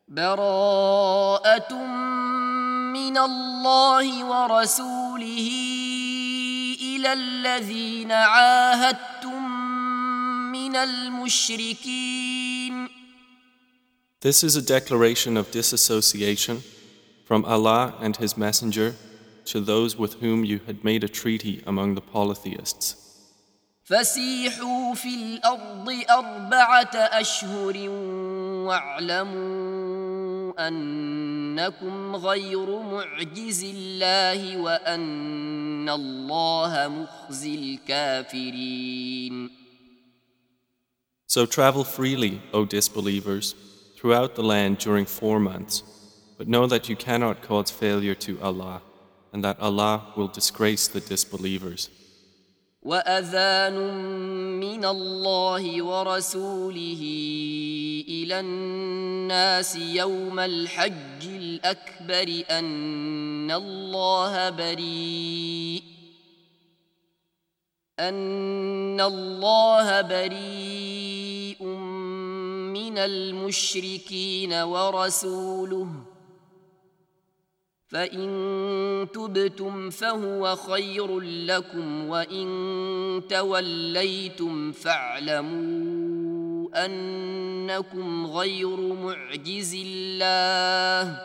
براءة من الله ورسوله إلى الذين عاهدتم من المشركين. This is a declaration of disassociation from Allah and His Messenger to those with whom you had made a treaty among the polytheists. فسيحوا في الأرض 4 أشهر واعلموا أنكم غير معجز الله وأن الله مخزي الكافرين. So travel freely, O disbelievers, throughout the land during 4 months, but know that you cannot cause failure to Allah, and that Allah will disgrace the disbelievers. وأذان من الله ورسوله إلى الناس يوم الحج الأكبر أن الله بريء من المشركين ورسوله فإن تبتم فهو خير لكم وإن توليتم فاعلموا أنكم غير معجز الله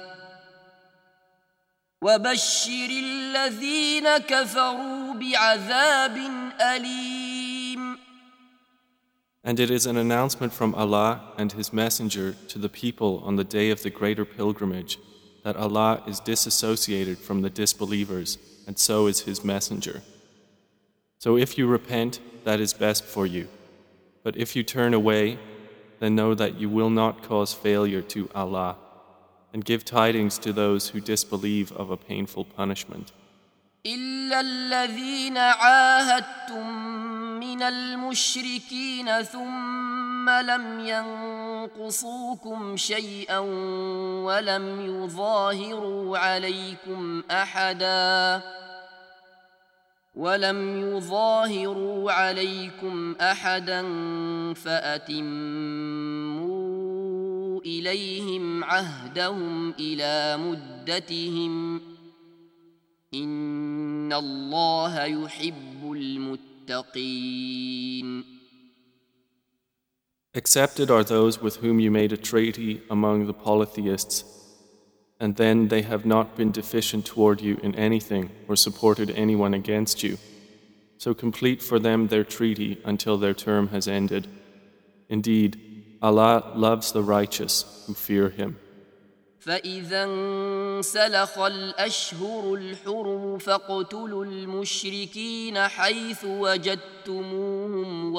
وبشر الذين كفروا بعذاب أليم. And it is an announcement from Allah and His Messenger to the people on the day of the greater pilgrimage that Allah is disassociated from the disbelievers, and so is His Messenger. So if you repent, that is best for you. But if you turn away, then know that you will not cause failure to Allah, and give tidings to those who disbelieve of a painful punishment. إلا الذين عاهدتم من المشركين ثم لم ينقصوكم شيئا ولم يظاهروا عليكم أحدا فأتموا إليهم عهدهم إلى مدتهم إن الله يحب المتقين. Accepted are those with whom you made a treaty among the polytheists, and then they have not been deficient toward you in anything or supported anyone against you. So complete for them their treaty until their term has ended. Indeed, Allah loves the righteous who fear Him. فإذا انسلخ الأشهر الحرم فاقتلوا المشركين حيث وجدتموهم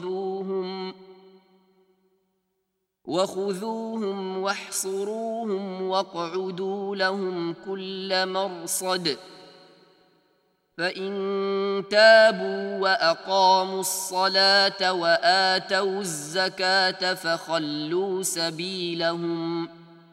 وخذوهم واحصروهم واقعدوا لهم كل مرصد فإن تابوا وأقاموا الصلاة وآتوا الزكاة فخلوا سبيلهم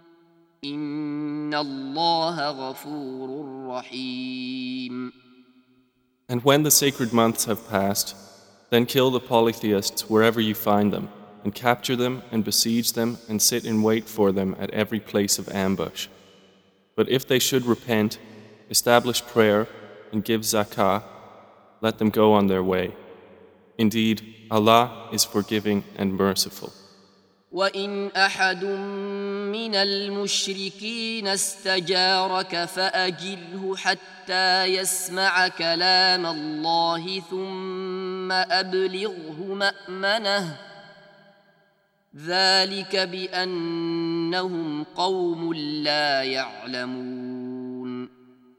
إن الله غفور رحيم. And when the sacred months have passed, then kill the polytheists wherever you find them, and capture them and besiege them and sit in wait for them at every place of ambush. But if they should repent, establish prayer, and give zakah, let them go on their way. Indeed, Allah is forgiving and merciful. وَإِنْ أَحَدٌ مِّنَ الْمُشْرِكِينَ اسْتَجَارَكَ فَأَجِرْهُ حَتَّى يَسْمَعَ كَلَامَ اللَّهِ ثُمَّ أَبْلِغْهُ مَأْمَنَهُ ذَلِكَ بِأَنَّهُمْ قَوْمٌ لَّا يَعْلَمُونَ.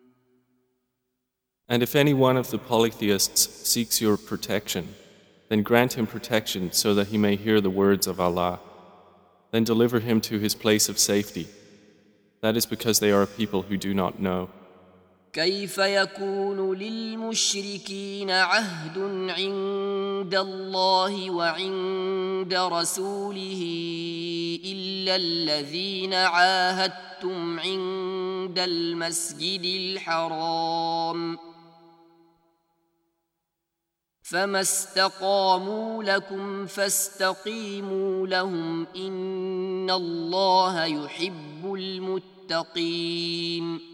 And if any one of the polytheists seeks your protection, then grant him protection so that he may hear the words of Allah. Then deliver him to his place of safety. That is because they are a people who do not know. كيف يكون للمشركين عهد عند الله وعند رسوله إلا الذين عاهدتم عند المسجد الحرام فما استقاموا لكم فاستقيموا لهم إن الله يحب المتقين.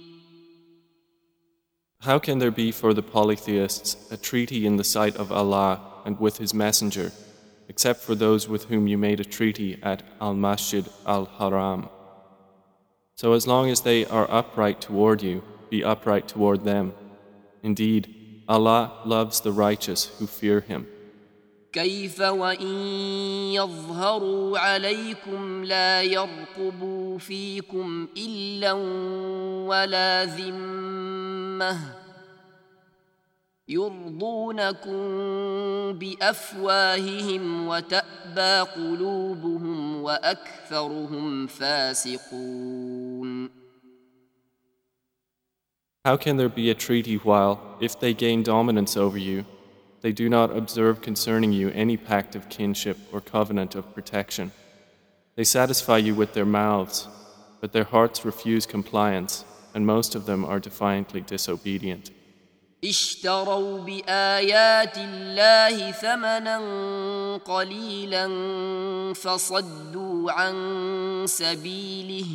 How can there be for the polytheists a treaty in the sight of Allah and with His Messenger, except for those with whom you made a treaty at Al-Masjid Al-Haram? So as long as they are upright toward you, be upright toward them. Indeed, Allah loves the righteous who fear Him. كيف وإن يظهروا عليكم لا يرقبوا فيكم إلا ولا ذمة يرضونكم بأفواههم وتأبى قلوبهم وأكثرهم فاسقون. How can there be a treaty while, if they gain dominance over you, they do not observe concerning you any pact of kinship or covenant of protection? They satisfy you with their mouths, but their hearts refuse compliance, and most of them are defiantly disobedient. اشتروا بآيات الله ثمنا قليلا فصدوا عن سبيله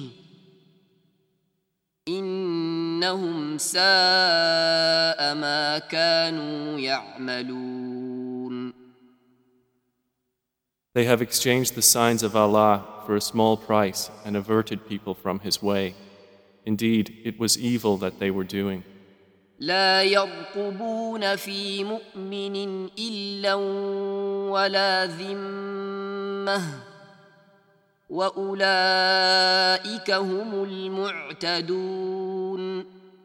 إنهم ساء ما كانوا يعملون. They have exchanged the signs of Allah for a small price and averted people from His way. Indeed, it was evil that they were doing. لا يرقبون في مؤمن إلا ولا ذمة وأولئك هم المعتدون.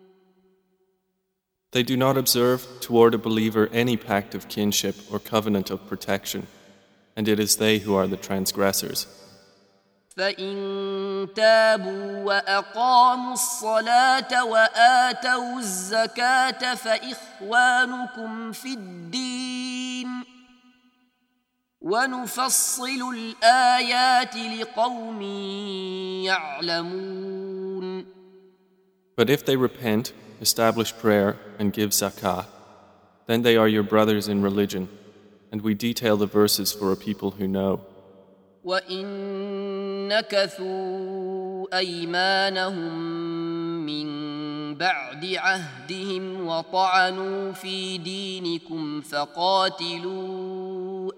They do not observe toward a believer any pact of kinship or covenant of protection, and it is they who are the transgressors. فإن تابوا وأقاموا الصلاة وآتوا الزكاة فإخوانكم في الدين ونفصل الآيات لقوم يعلمون. But if they repent, establish prayer, and give zakah, then they are your brothers in religion, and we detail the verses for a people who know. وَإِن نَكَثُوا أَيْمَانَهُم مِّن بَعْدِ عَهْدِهِمْ وَطَعَنُوا فِي دِينِكُمْ فَقَاتِلُوا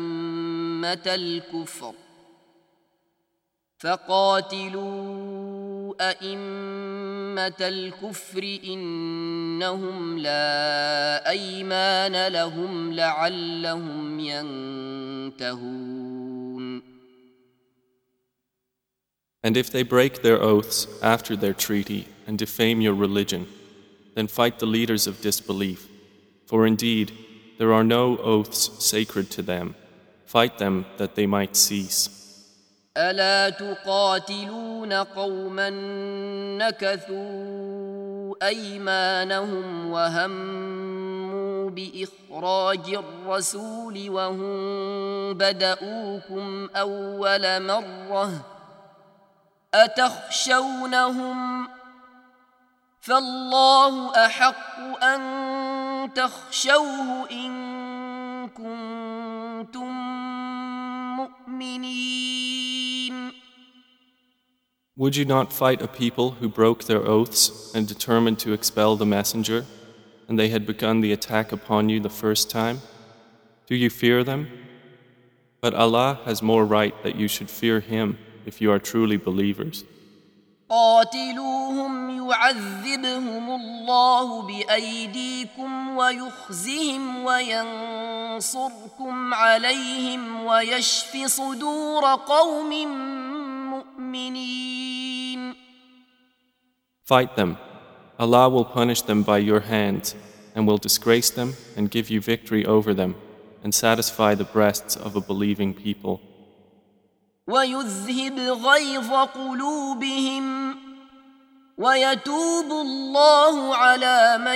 أَئِمَّةَ الْكُفْرِ إِنَّهُمْ لَا أَيْمَانَ لَهُمْ لَعَلَّهُمْ يَنْتَهُونَ. And if they break their oaths after their treaty and defame your religion, then fight the leaders of disbelief. For indeed, there are no oaths sacred to them. Fight them that they might cease. ألا تقاتلون قوما نكثوا أيمانهم وهموا بإخراج الرسول وهم بدؤوكم أول مرة أتخشونهم فالله أحق أن تخشوه إن كنتم مؤمنين. Would you not fight a people who broke their oaths and determined to expel the messenger, and they had begun the attack upon you the first time? Do you fear them? But Allah has more right that you should fear Him if you are truly believers. قاتلوهم يعذبهم الله بأيديكم ويخزهم وينصركم عليهم ويشف صدور قوم مؤمنين. Fight them. Allah will punish them by your hands and will disgrace them and give you victory over them and satisfy the breasts of a believing people. ويذهب غيظ قلوبهم ويتوب الله على من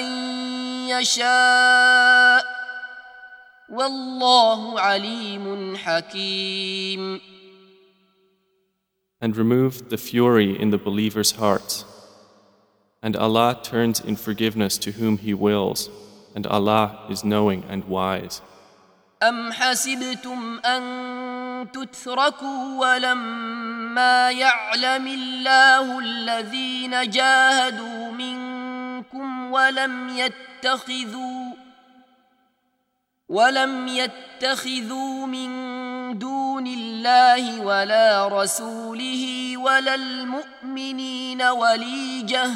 يشاء والله عليم حكيم. And remove the fury in the believers' hearts. And Allah turns in forgiveness to whom He wills, and Allah is knowing and wise. أم حسبتم أن تتركوا ولما يعلم الله الذين جاهدوا منكم ولم يتخذوا من دون الله ولا رسوله ولا المؤمنين وليجة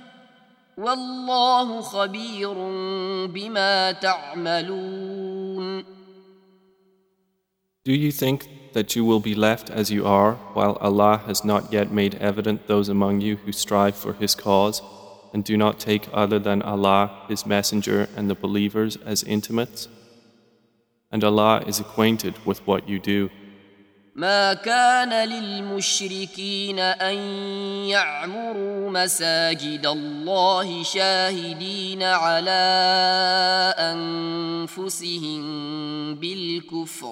والله خبير بما تعملون. Do you think that you will be left as you are while Allah has not yet made evident those among you who strive for His cause and do not take other than Allah, His Messenger and the believers as intimates? And Allah is acquainted with what you do. ما كان للمشركين أن يعمروا مساجد الله شاهدين على أنفسهم بالكفر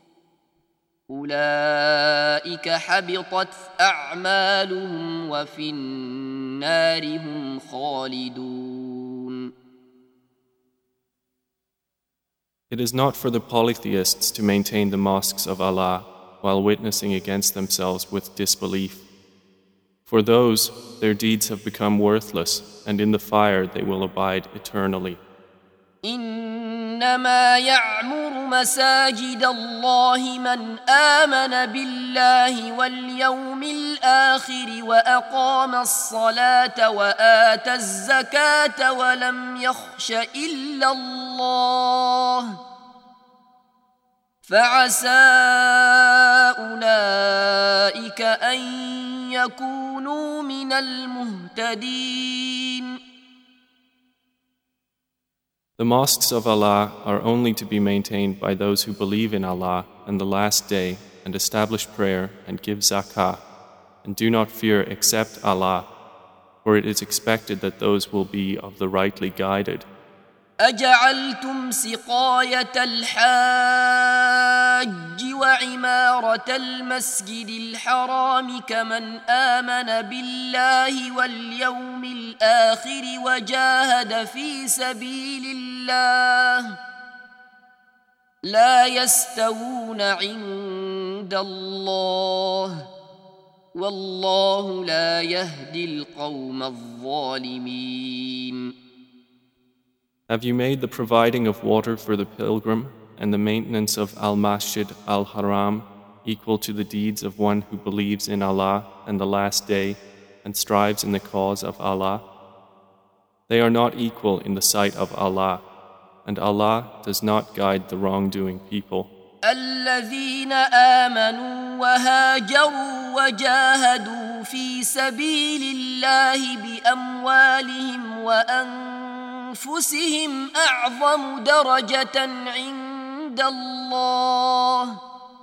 أولئك حبطت أعمالهم وفي النار هم خالدون. It is not for the polytheists to maintain the mosques of Allah while witnessing against themselves with disbelief. For those, their deeds have become worthless, and in the fire they will abide eternally. إنما يعمر مساجد الله من آمن بالله واليوم الآخر وأقام الصلاة وآتى الزكاة ولم يخش إلا الله فعسى أولئك أن يكونوا من المهتدين. The mosques of Allah are only to be maintained by those who believe in Allah and the last day and establish prayer and give zakah and do not fear except Allah, for it is expected that those will be of the rightly guided. أجعلتم سقاية الحاج وعمارة المسجد الحرام كمن آمن بالله واليوم الآخر وجاهد في سبيل الله لا يستوون عند الله والله لا يهدي القوم الظالمين. Have you made the providing of water for the pilgrim and the maintenance of Al-Masjid Al-Haram equal to the deeds of one who believes in Allah and the last day and strives in the cause of Allah? They are not equal in the sight of Allah, and Allah does not guide the wrongdoing people. الذين آمنوا وهاجروا وجاهدوا في سبيل الله بأموالهم وأنفسهم أعظم درجة عند الله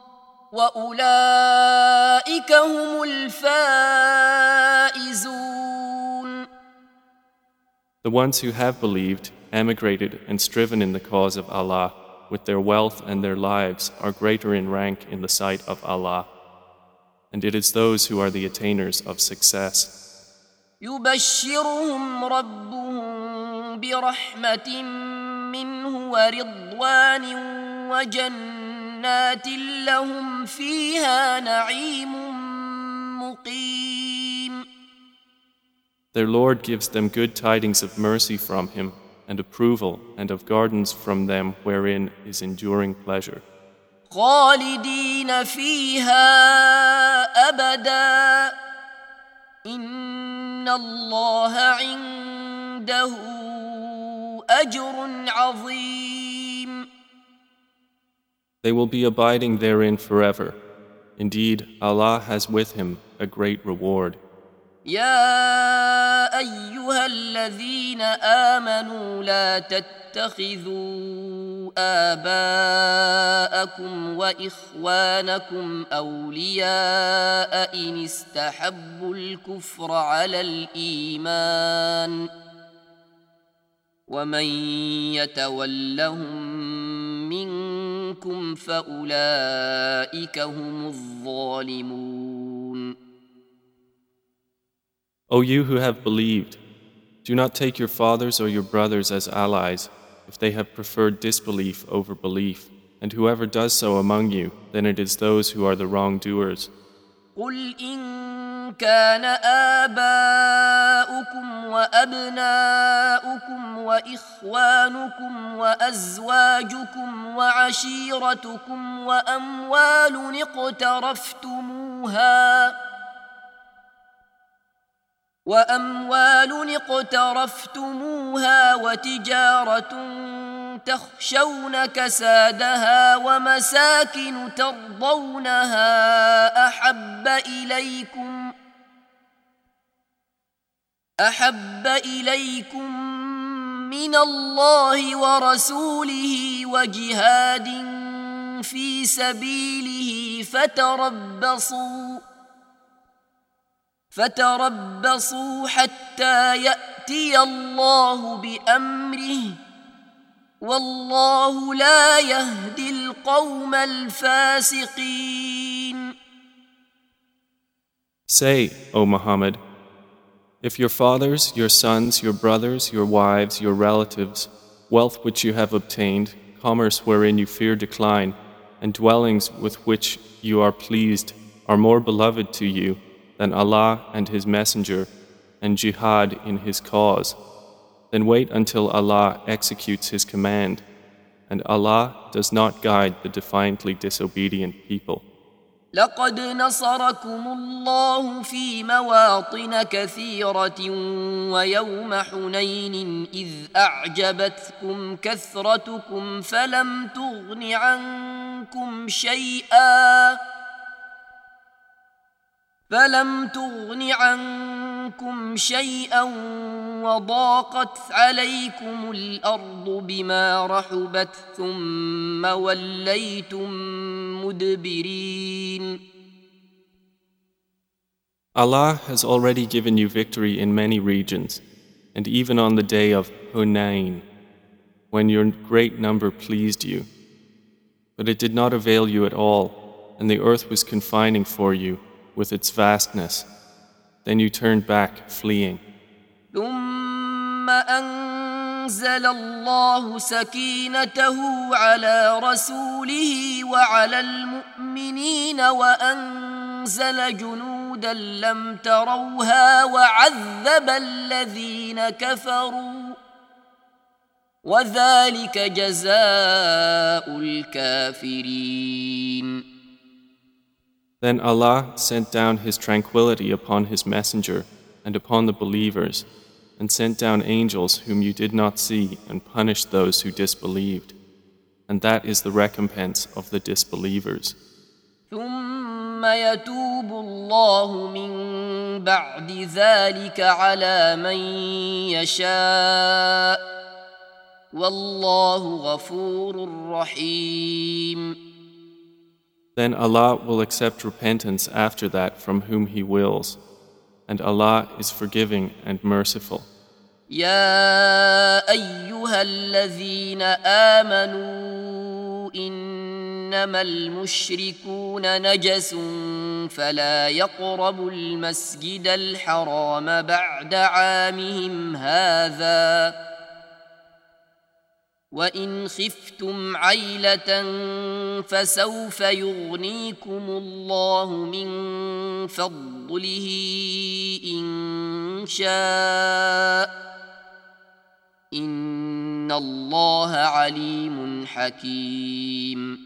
وأولئك هم الفائزون. The ones who have believed, emigrated and striven in the cause of Allah with their wealth and their lives are greater in rank in the sight of Allah, and it is those who are the attainers of success. يبشرهم ربهم برحمة منه ورضوان وجنات لهم فيها نعيم مقيم. Their Lord gives them good tidings of mercy from Him and approval and of gardens from them wherein is enduring pleasure. خالدين فيها أبدا إن الله عنده أجر عظيم. They will be abiding therein forever. Indeed, Allah has with Him a great reward. يا أيها الذين آمنوا لا تتخذوا آباءكم وإخوانكم أولياء إن استحبوا الكفر على الإيمان ومن يتولهم منكم فأولئك هم الظالمون. O you who have believed, do not take your fathers or your brothers as allies, if they have preferred disbelief over belief. And whoever does so among you, then it is those who are the wrongdoers. قل إن كان آباؤكم وأبناؤكم وإخوانكم وأزواجكم وعشيرتكم وأموال اقترفتموها وتجارة تخشون كسادها ومساكن ترضونها أحب إليكم من الله ورسوله وجهاد في سبيله فتربصوا حتى يأتي الله بأمره والله لا يهدي القوم الفاسقين. Say, O Muhammad, if your fathers, your sons, your brothers, your wives, your relatives, wealth which you have obtained, commerce wherein you fear decline, and dwellings with which you are pleased are more beloved to you than Allah and His Messenger and jihad in His cause, then wait until Allah executes His command, and Allah does not guide the defiantly disobedient people. لقد نصركم الله في مواطن كثيرة ويوم حنين إذ أعجبتكم كثرتكم فلم تغن عنكم شيئا وضاقت عليكم الأرض بما رحبت ثم وليتم مدبرين. Allah has already given you victory in many regions, and even on the day of Hunayn, when your great number pleased you. But it did not avail you at all, and the earth was confining for you with its vastness. Then you turned back, fleeing. ثم أنزل الله سكينته على رسوله وعلى المؤمنين وأنزل جنودا لم تروها وعذب الذين كفروا وذلك جزاء الكافرين. Then Allah sent down His tranquility upon His messenger and upon the believers, and sent down angels whom you did not see and punished those who disbelieved. And that is the recompense of the disbelievers. ثم يتوب الله من بعد ذلك على من يشاء والله غفور رحيم. Then Allah will accept repentance after that from whom He wills, and Allah is forgiving and merciful. يا أيها الذين آمنوا إنما المشركون نجس فلا يقربوا المسجد الحرام بعد عامهم هذا وإن خفتم عيلة فسوف يغنيكم الله من فضله إن شاء إن الله عليم حكيم.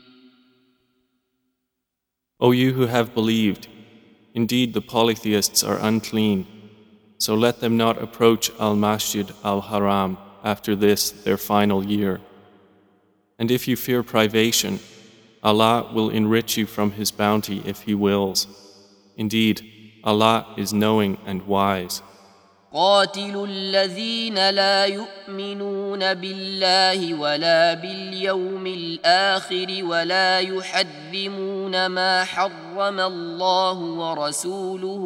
O you who have believed, indeed the polytheists are unclean, so let them not approach al-Masjid al-Haram after this their final year. And if you fear privation, Allah will enrich you from His bounty if He wills. Indeed, Allah is knowing and wise. قاتلوا الذين لا يؤمنون بالله ولا باليوم الآخر ولا يحرمون ما حرم الله ورسوله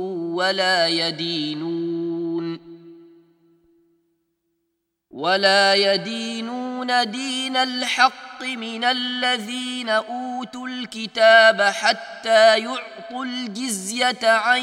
ولا يدينون دين الحق من الذين أوتوا الكتاب حتى يعطوا الجزية عن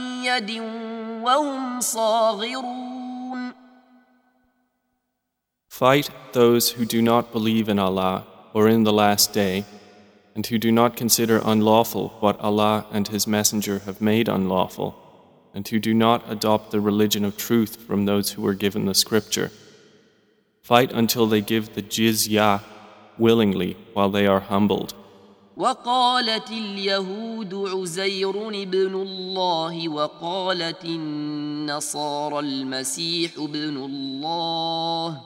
يد وهم صاغرون. Fight those who do not believe in Allah or in the last day, and who do not consider unlawful what Allah and His Messenger have made unlawful, and who do not adopt the religion of truth from those who were given the scripture. Fight until they give the jizyah willingly while they are humbled. وقالت اليهود عزير ابن الله وقالت النصارى المسيح ابن الله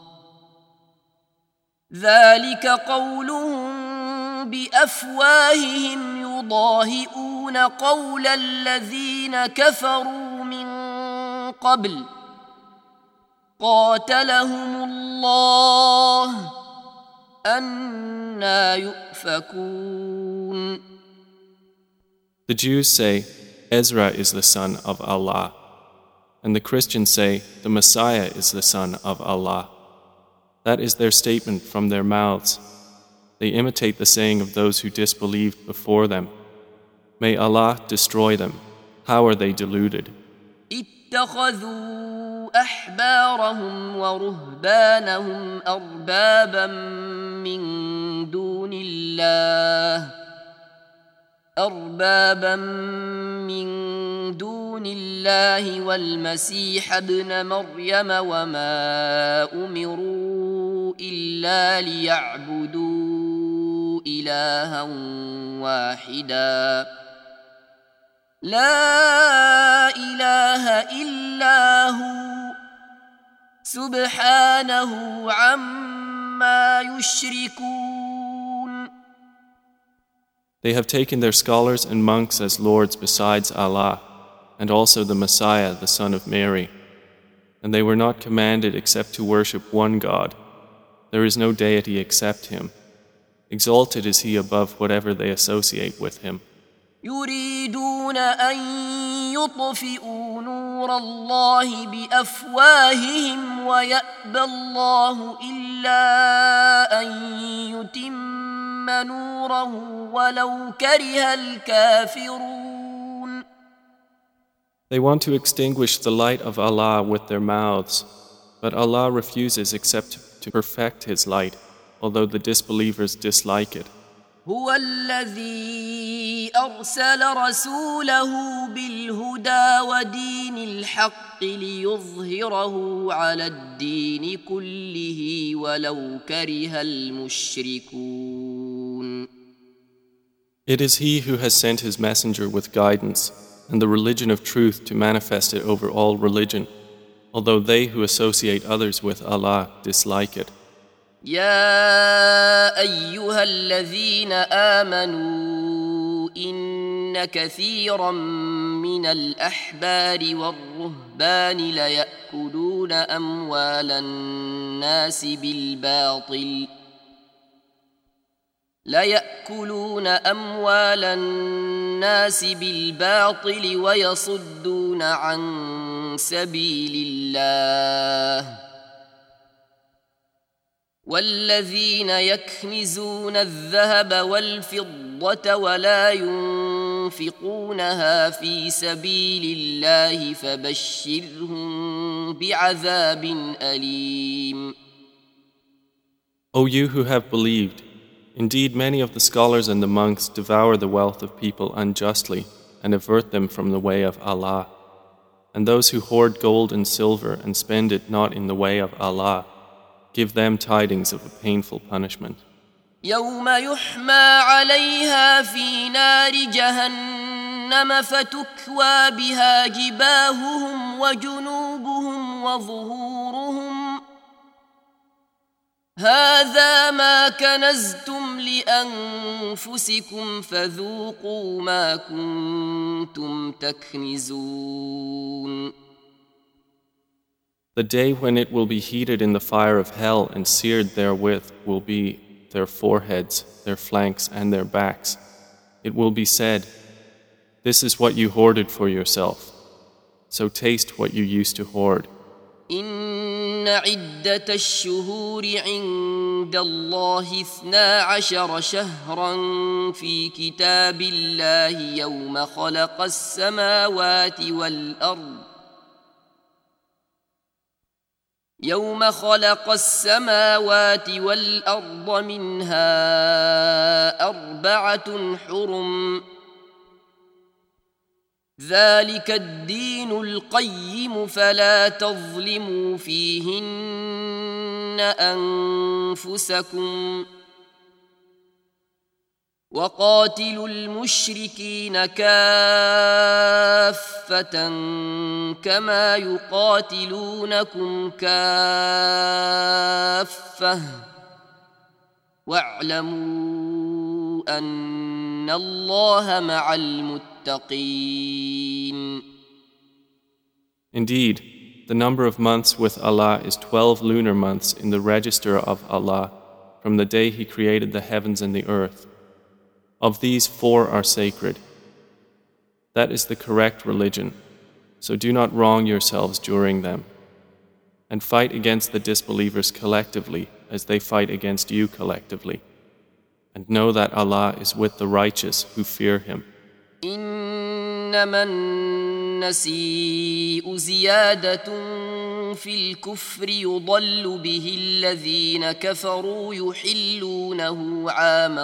ذلك قولهم بأفواههم يضاهئون قول الذين كفروا من قبل قاتلهم الله أنى يؤفكون. The Jews say, Ezra is the son of Allah, and the Christians say, the Messiah is the son of Allah. That is their statement from their mouths. They imitate the saying of those who disbelieved before them. May Allah destroy them. How are they deluded? اتخذوا أحبارهم ورهبانهم أربابا من دون الله والمسيح ابن مريم وما أمروا إلا ليعبدوا إلها واحدا لا إله إلا هو سبحانه عما يشركون. They have taken their scholars and monks as lords besides Allah, and also the Messiah, the son of Mary. And they were not commanded except to worship one God. There is no deity except Him. Exalted is He above whatever they associate with Him. يريدون أن يطفئوا نور الله بأفواههم ويأبى الله إلا أن يتم نوره ولو كره الكافرون. They want to extinguish the light of Allah with their mouths, but Allah refuses except to perfect His light, although the disbelievers dislike it. هو الذي أرسل رسوله بالهدى ودين الحق ليظهره على الدين كله ولو كره المشركون. It is He who has sent His messenger with guidance and the religion of truth to manifest it over all religion, although they who associate others with Allah dislike it. يا أيها الذين آمنوا إن كثيرا من الأحبار والرهبان ليأكلون أموال الناس بالباطل ويصدون عن سبيل الله والذين يكنزون الذهب والفضة ولا ينفقونها في سبيل الله فبشرهم بعذاب أليم. O you who have believed, indeed many of the scholars and the monks devour the wealth of people unjustly and avert them from the way of Allah. And those who hoard gold and silver and spend it not in the way of Allah, give them tidings of a painful punishment. يوم يحمى عليها في نار جهنم فتكوى بها جباههم وجنوبهم وظهورهم هذا ما كنزتم لأنفسكم فذوقوا ما كنتم تكنزون. The day when it will be heated in the fire of hell and seared therewith will be their foreheads, their flanks, and their backs. It will be said, "This is what you hoarded for yourself, so taste what you used to hoard." إن عدة الشهور عند الله 12 شهرا في كتاب الله يوم خلق السماوات والأرض يوم خلق السماوات والأرض منها أربعة حرم ذلك الدين القيم فلا تظلموا فيهن أنفسكم وقاتلوا المشركين كافة كما يقاتلونكم كافة واعلموا أن الله مع المتقين. Indeed, the number of months with Allah is 12 lunar months in the register of Allah from the day He created the heavens and the earth. Of these, 4 are sacred. That is the correct religion, so do not wrong yourselves during them. And fight against the disbelievers collectively as they fight against you collectively. And know that Allah is with the righteous who fear Him. إنما النسيء زيادة في الكفر يضل به الذين كفروا يحلونه عاما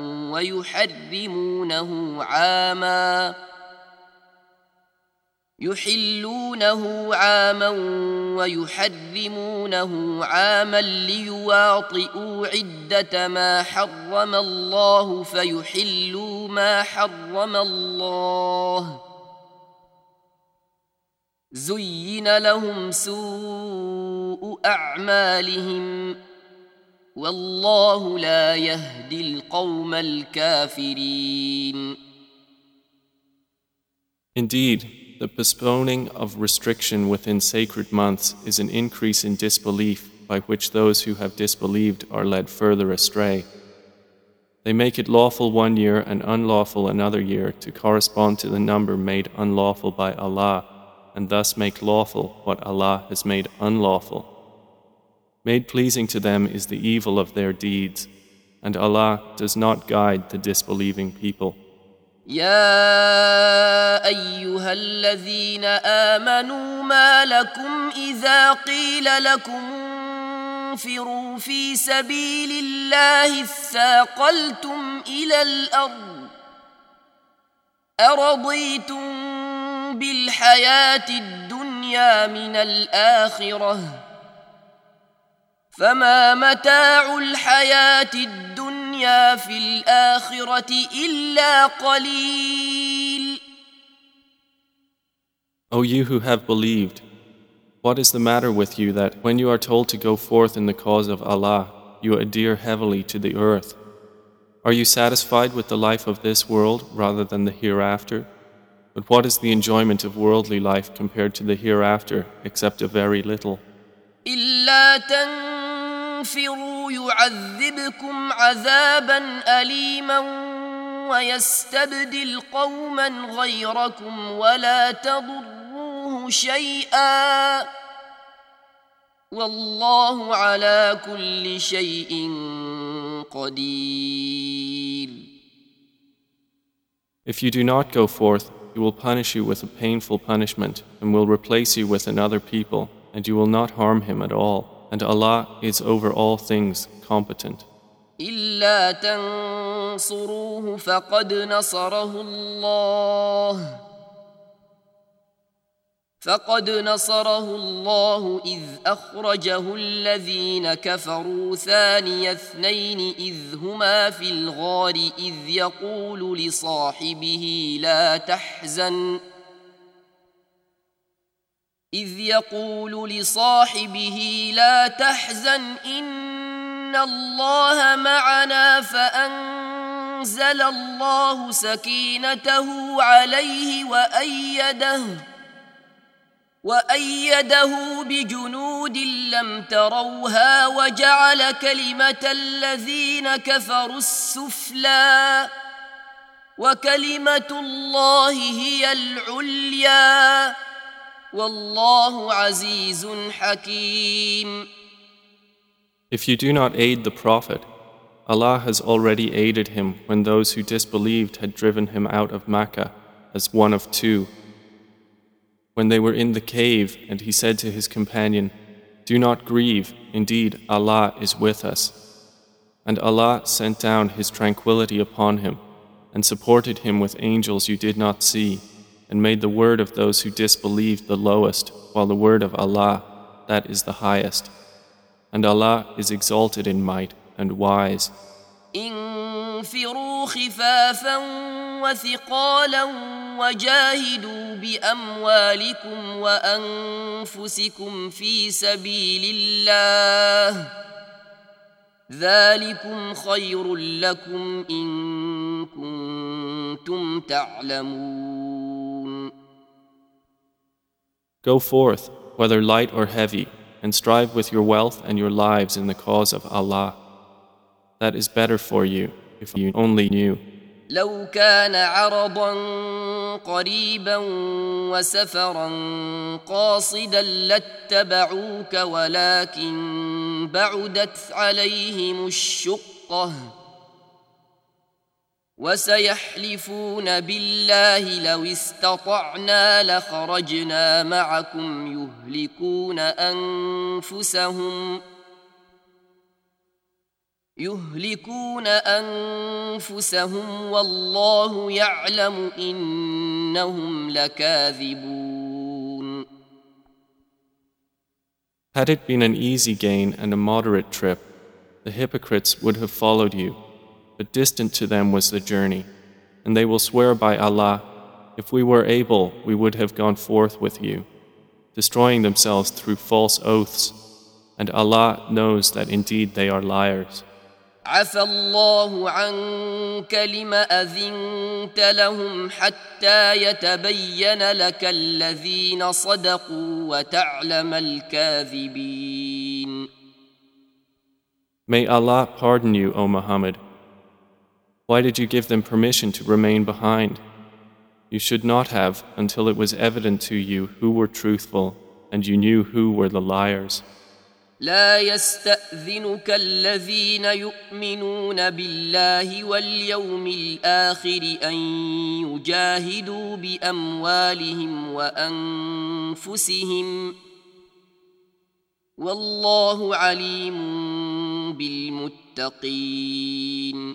ويحرمونه عاما ليواطئوا عدة ما حرم الله فيحلوا ما حرم الله زين لهم سوء أعمالهم والله لا يهدي القوم الكافرين. Indeed, the postponing of restriction within sacred months is an increase in disbelief by which those who have disbelieved are led further astray. They make it lawful one year and unlawful another year to correspond to the number made unlawful by Allah, and thus make lawful what Allah has made unlawful. Made pleasing to them is the evil of their deeds, and Allah does not guide the disbelieving people. يا أيها الذين آمنوا ما لكم إذا قيل لكم انفروا في سبيل الله اثاقلتم إلى الأرض أرضيتم بالحياة الدنيا من الآخرة فما متاع الحياة الدنيا في الآخرة إلا قليل. O you who have believed, what is the matter with you that when you are told to go forth in the cause of Allah, you adhere heavily to the earth? Are you satisfied with the life of this world rather than the hereafter? But what is the enjoyment of worldly life compared to the hereafter except a very little? إلا تنفروا يعذبكم عذابا أليما ويستبدل قوما غيركم ولا تضروه شيئا والله على كل شيء قدير. If you do not go forth, He will punish you with a painful punishment and will replace you with another people, and you will not harm him at all, and Allah is over all things competent. إلا تنصروه فقد نصره الله إذ أخرجه الذين كفروا ثاني اثنين إذ هما في الغار إذ يقول لصاحبه لا تحزن إن الله معنا فأنزل الله سكينته عليه وأيده بجنود لم تروها وجعل كلمة الذين كفروا السفلى وكلمة الله هي العليا والله عزيز حكيم. If you do not aid the Prophet, Allah has already aided him when those who disbelieved had driven him out of Makkah as one of two. When they were in the cave and he said to his companion, Do not grieve, indeed Allah is with us. And Allah sent down His tranquility upon him, and supported him with angels you did not see, and made the word of those who disbelieved the lowest, while the word of Allah, that is the highest. And Allah is exalted in might and wise. انفروا خفافا وثقالا وجاهدوا بأموالكم وأنفسكم في سبيل الله ذلكم خير لكم إن كنتم تعلمون. Go forth, whether light or heavy, and strive with your wealth and your lives in the cause of Allah. That is better for you, if you only knew. لو كان عرضا قريبا وسفرا قاصدا لاتبعوك ولكن بعدت عليهم الشقة وسيحلفون بالله لو استطعنا لخرجنا معكم يهلكون أنفسهم والله يعلم إنهم لكاذبون. Had it been an easy gain and a moderate trip, the hypocrites would have followed you, but distant to them was the journey, and they will swear by Allah, if we were able, we would have gone forth with you, destroying themselves through false oaths, and Allah knows that indeed they are liars. عفى الله عنك لم أذنت لهم حتى يتبين لك الذين صدقوا وتعلم الكاذبين. May Allah pardon you, O Muhammad. Why did you give them permission to remain behind? You should not have until it was evident to you who were truthful and you knew who were the liars. لا يستأذنك الذين يؤمنون بالله واليوم الآخر أن يجاهدوا بأموالهم وأنفسهم والله عليم بالمتقين.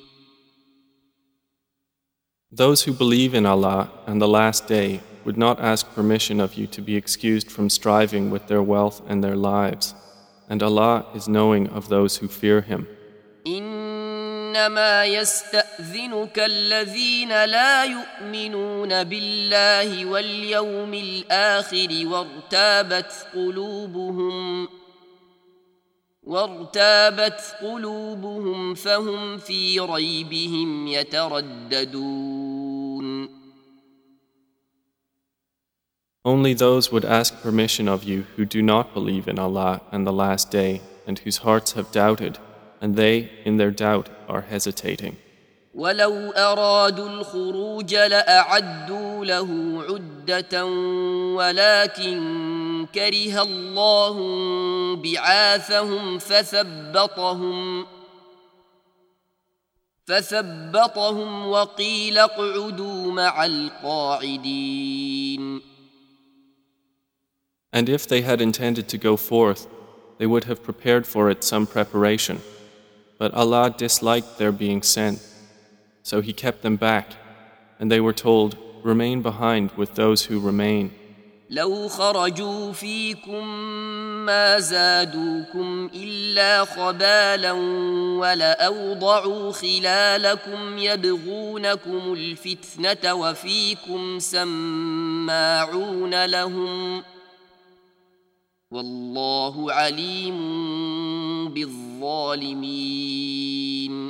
Those who believe in Allah and the last day would not ask permission of you to be excused from striving with their wealth and their lives. And Allah is knowing of those who fear Him. إنما يستأذنك الذين لا يؤمنون بالله واليوم الآخر وارتابت قلوبهم فهم في ريبهم يترددون. Only those would ask permission of you who do not believe in Allah and the last day and whose hearts have doubted, and they, in their doubt, are hesitating. ولو أرادوا الخروج لأعدوا له عدة ولكن كره الله بعاثهم فثبطهم وقيل اقعدوا مع القاعدين. And if they had intended to go forth, they would have prepared for it some preparation. But Allah disliked their being sent, so He kept them back, and they were told, remain behind with those who remain. لو خرجوا فيكم ما زادوكم إلا خبالا ولأوضعوا خلالكم يبغونكم الفتنة وفيكم سماعون لهم والله عليم بالظالمين.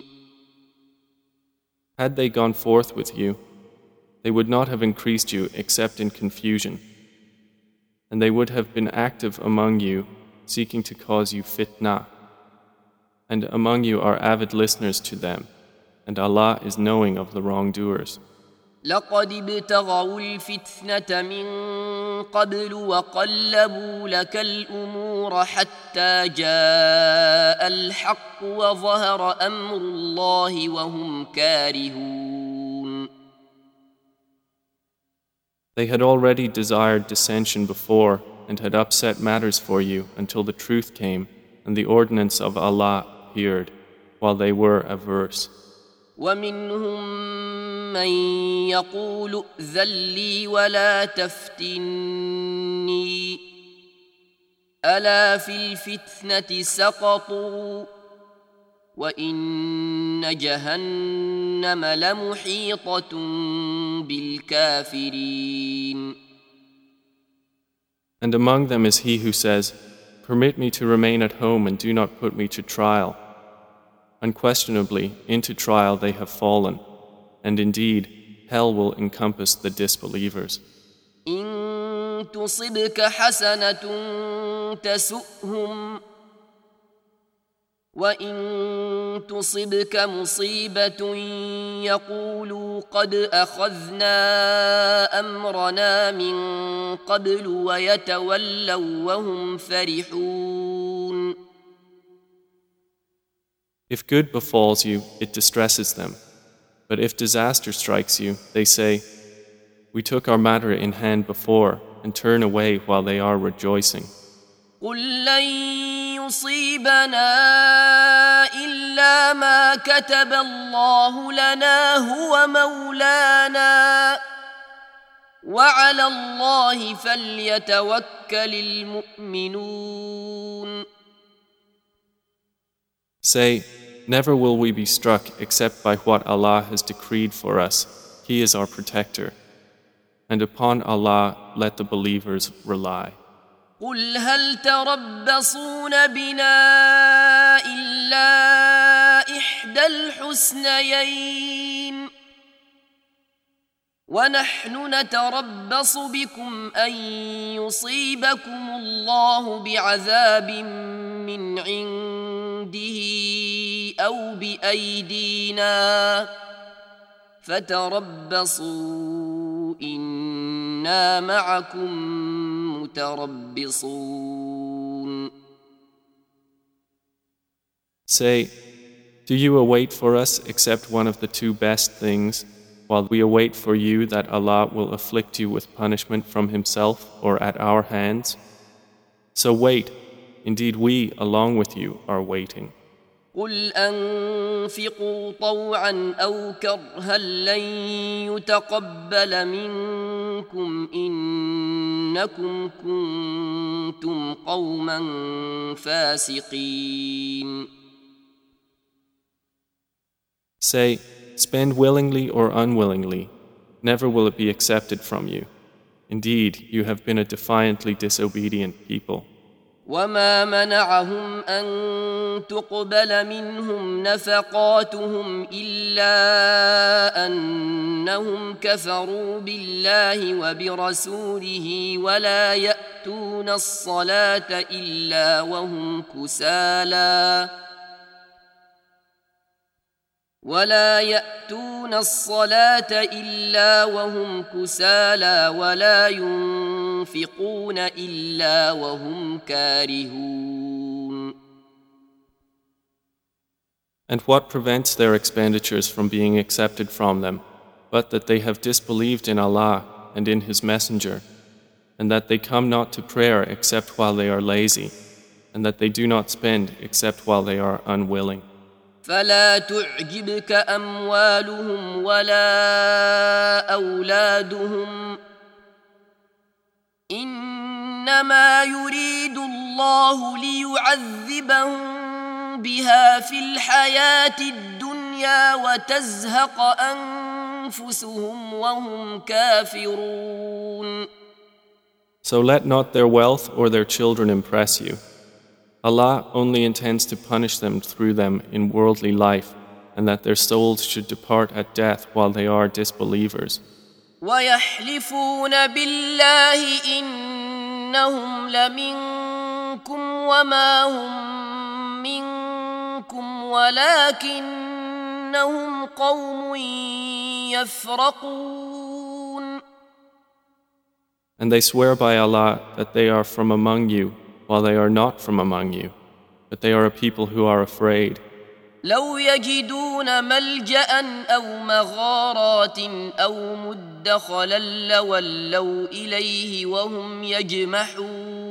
Had they gone forth with you, they would not have increased you except in confusion, and they would have been active among you, seeking to cause you fitna. And among you are avid listeners to them, and Allah is knowing of the wrongdoers. لقد ابتغوا الفتنة من قبل وقلبوا لك الأمور حتى جاء الحق وظهر أمر الله وهم كارهون. They had already desired dissension before, and had upset matters for you until the truth came and the ordinance of Allah appeared, while they were averse. ومنهم من يقول ائذن لي ولا تفتني ألا في الفتنة سقطوا وإن جهنم لمحيطة بالكافرين. And among them is he who says, "Permit me to remain at home and do not put me to trial." Unquestionably, into trial they have fallen, and indeed, hell will encompass the disbelievers. إن تصبك حسنة تسؤهم وإن تصبك مصيبة يقولوا قد أخذنا أمرنا من قبل ويتولوا وهم فرحون. If good befalls you, it distresses them. But if disaster strikes you, they say, "We took our matter in hand before," and turn away while they are rejoicing. قل لن يصيبنا إلا ما كتب الله لنا هو مولانا وعلى الله فليتوكل المؤمنون. Say, never will we be struck except by what Allah has decreed for us. He is our protector. And upon Allah let the believers rely. قل هل تربصون بنا إلا إحدى الحسنيين ونحن نتربص بكم أن يصيبكم الله بعذاب من عنده أو بأيدينا فتربصوا إنا معكم متربصون. Say, do you await for us except one of the two best things, while we await for you that Allah will afflict you with punishment from Himself or at our hands? So wait, indeed we, along with you, are waiting. قل أنفقوا طوعا أو كرها لن يتقبل منكم إنكم كنتم قوما فاسقين. Say, spend willingly or unwillingly, never will it be accepted from you. Indeed, you have been a defiantly disobedient people. وما منعهم أن تقبل منهم نفقاتهم إلا أنهم كفروا بالله وبرسوله ولا يأتون الصلاة إلا وهم كسالى ولا ينفقون إلا وهم كارهون. And what prevents their expenditures from being accepted from them, but that they have disbelieved in Allah and in His Messenger, and that they come not to prayer except while they are lazy, and that they do not spend except while they are unwilling. فلا تعجبك أموالهم ولا أولادهم إنما يريد الله ليعذبهم بها في الحياة الدنيا وتزهق أنفسهم وهم كافرون. So let not their wealth or their children impress you. Allah only intends to punish them through them in worldly life, and that their souls should depart at death while they are disbelievers. ويحلفون بالله إنهم لمنكم وما هم منكم ولكنهم قوم يفرقون. And they swear by Allah that they are from among you, while they are not from among you, but they are a people who are afraid. لو يجدون ملجأ أو مغارات أو مدخلا لولوا إليه وهم يجمحون.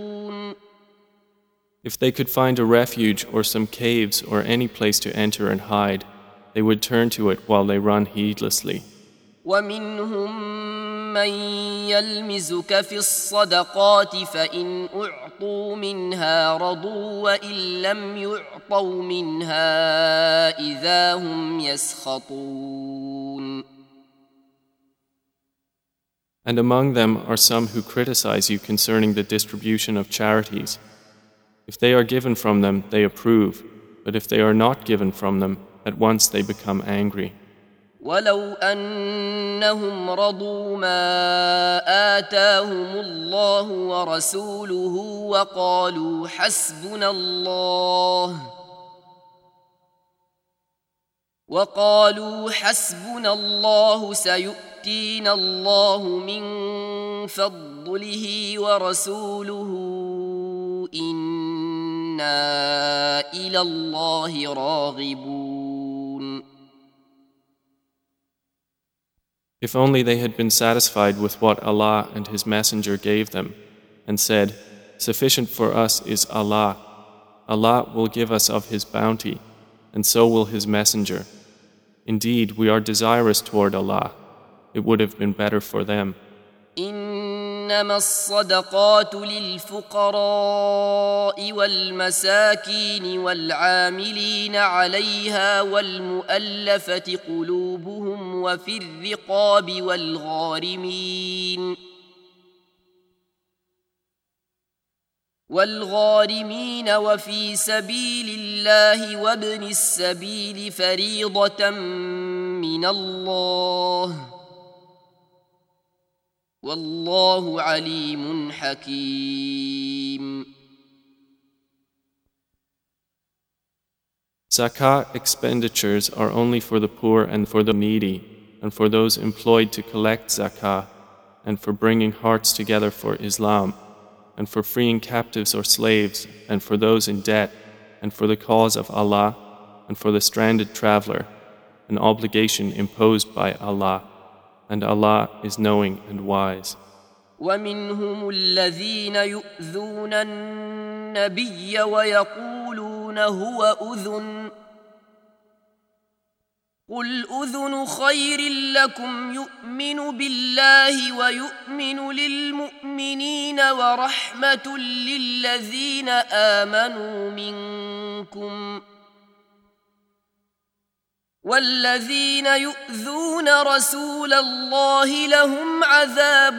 If they could find a refuge or some caves or any place to enter and hide, they would turn to it while they run heedlessly. ومنهم من يلمزك في الصدقات فإن أعطوا منها رضوا وإن لم يعطوا منها إذا هم يسخطون. And among them are some who criticize you concerning the distribution of charities. If they are given from them, they approve, but if they are not given from them, at once they become angry. ولو أنهم رضوا ما آتاهم الله ورسوله وقالوا حسبنا الله سيؤتينا الله من فضله ورسوله إنا إلى الله راغبون. If only they had been satisfied with what Allah and His Messenger gave them, and said, "Sufficient for us is Allah. Allah will give us of His bounty, and so will His Messenger. Indeed, we are desirous toward Allah. It would have been better for them." إنما الصدقات للفقراء والمساكين والعاملين عليها والمؤلفة قلوبهم وفي الرقاب والغارمين وفي سبيل الله وابن السبيل فريضة من الله والله عليم حكيم. Zakah expenditures are only for the poor and for the needy, and for those employed to collect zakah, and for bringing hearts together for Islam, and for freeing captives or slaves, and for those in debt, and for the cause of Allah, and for the stranded traveler, an obligation imposed by Allah. And Allah is knowing and wise. ومنهم الذين يؤذون النبي ويقولون هو أذن قل أذن خير لكم يؤمن بالله ويؤمن للمؤمنين ورحمة للذين آمنوا منكم والذين يؤذون رسول الله لهم عذاب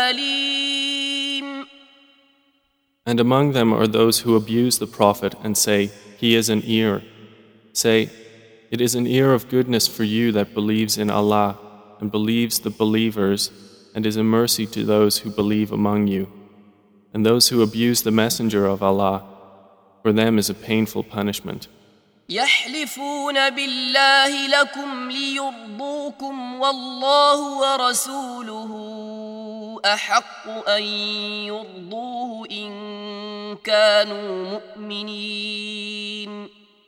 أليم. And among them are those who abuse the Prophet and say, "He is an ear." Say, "It is an ear of goodness for you that believes in Allah and believes the believers and is a mercy to those who believe among you. And those who abuse the Messenger of Allah, for them is a painful punishment." يحلفون بالله لكم ليرضوكم والله ورسوله أحق أن يرضوه إن كانوا مؤمنين.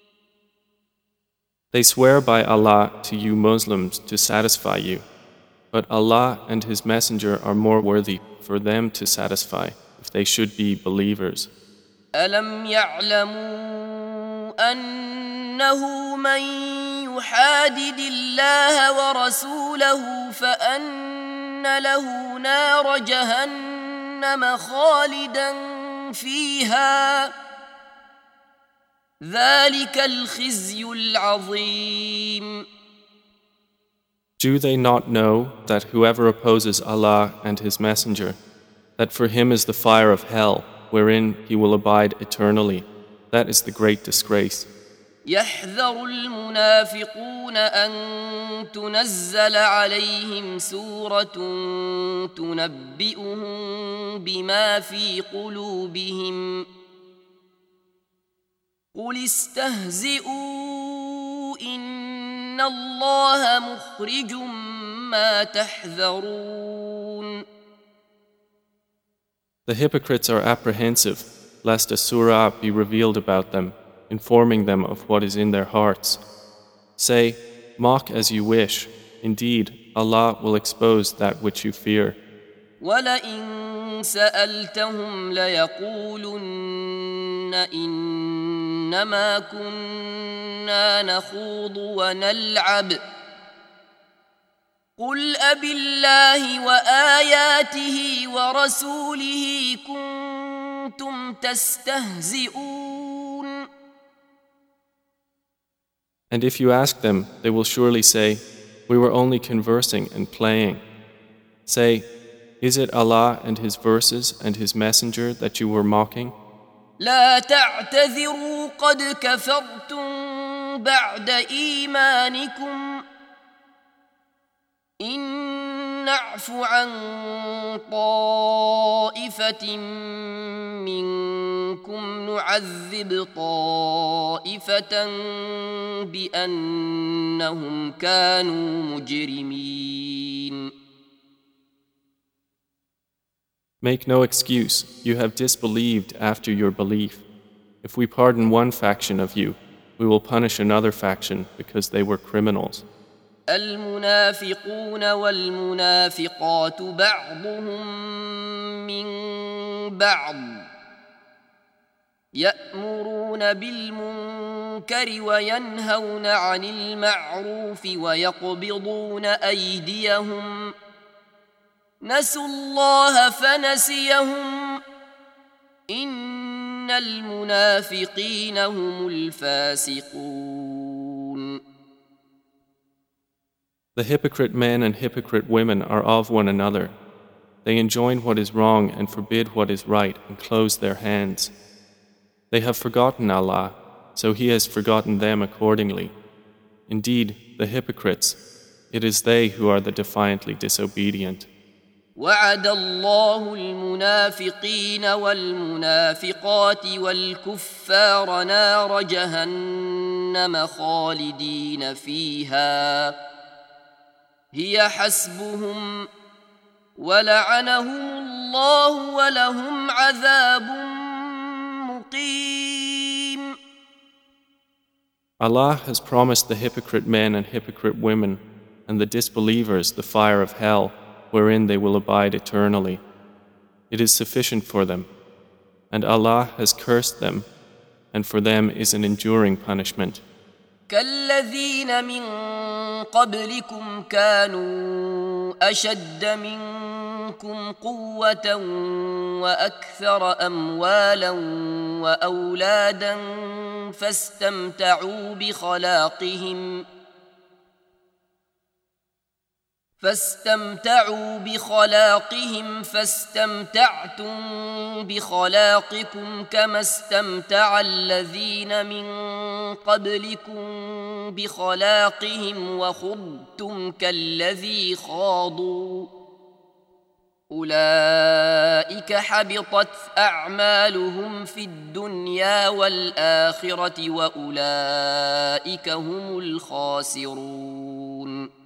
They swear by Allah to you Muslims to satisfy you, but Allah and His Messenger are more worthy for them to satisfy if they should be believers. ألم يعلموا أنه من يحادد الله ورسوله فأن له نار جهنم خالدا فيها ذلك الخزي العظيم. Do they not know that whoever opposes Allah and His Messenger, that for him is the fire of hell, wherein he will abide eternally? That is the great disgrace. يحذر المنافقون أن تنزل عليهم سورة تنبئهم بما في قلوبهم قل استهزئوا إن الله مخرج ما تحذرون. The hypocrites are apprehensive lest a surah be revealed about them, informing them of what is in their hearts. Say, mock as you wish. Indeed, Allah will expose that which you fear. وَلَئِن سَأَلْتَهُمْ لَيَقُولُنَّ إنما كنا نخوض ونلعب قل أبالله وآياته ورسوله كنتم تستهزئون. And if you ask them, they will surely say, "We were only conversing and playing." Say, "Is it Allah and His verses and His messenger that you were mocking?" لا تعتذروا قد كفرتم بعد إيمانكم إن نعف عن طائفة منكم نعذب طائفة بأنهم كانوا مجرمين. Make no excuse, you have disbelieved after your belief. If we pardon one faction of you, we will punish another faction because they were criminals. المنافقون والمنافقات بعضهم من بعض يأمرون بالمنكر وينهون عن المعروف ويقبضون أيديهم نسوا الله فنسيهم إن المنافقين هم الفاسقون. The hypocrite men and hypocrite women are of one another. They enjoin what is wrong and forbid what is right and close their hands. They have forgotten Allah, so He has forgotten them accordingly. Indeed, the hypocrites, it is they who are the defiantly disobedient. وعد الله المنافقين والمنافقات والكفار نار جهنم خالدين فيها هي حسبهم ولعنهم الله ولهم عذاب مقيم. Allah has promised the hypocrite men and hypocrite women and the disbelievers the fire of hell wherein they will abide eternally. It is sufficient for them, and Allah has cursed them, and for them is an enduring punishment. كالذين من قبلكم كانوا أشد منكم قوة وأكثر أموالا وأولادا فاستمتعوا بخلاقهم فاستمتعتم بخلاقكم كما استمتع الذين من قبلكم بخلاقهم وخضتم كالذي خاضوا أولئك حبطت أعمالهم في الدنيا والآخرة وأولئك هم الخاسرون.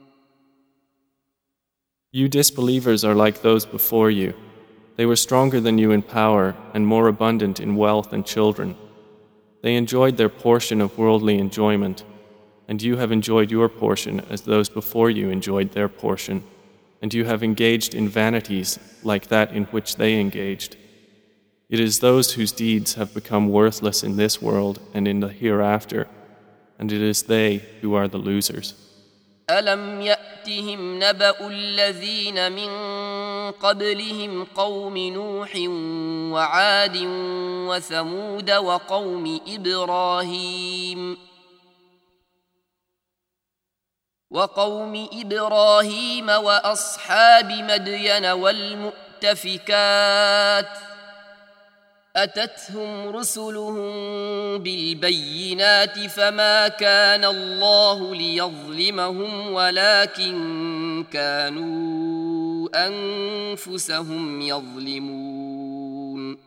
You disbelievers are like those before you. They were stronger than you in power and more abundant in wealth and children. They enjoyed their portion of worldly enjoyment, and you have enjoyed your portion as those before you enjoyed their portion, and you have engaged in vanities like that in which they engaged. It is those whose deeds have become worthless in this world and in the hereafter, and it is they who are the losers. ألم يأتهم نبأ الذين من قبلهم قوم نوح وعاد وثمود وقوم إبراهيم وأصحاب مدين والمؤتفكات أتتهم رسلهم بالبينات فما كان الله ليظلمهم ولكن كانوا أنفسهم يظلمون.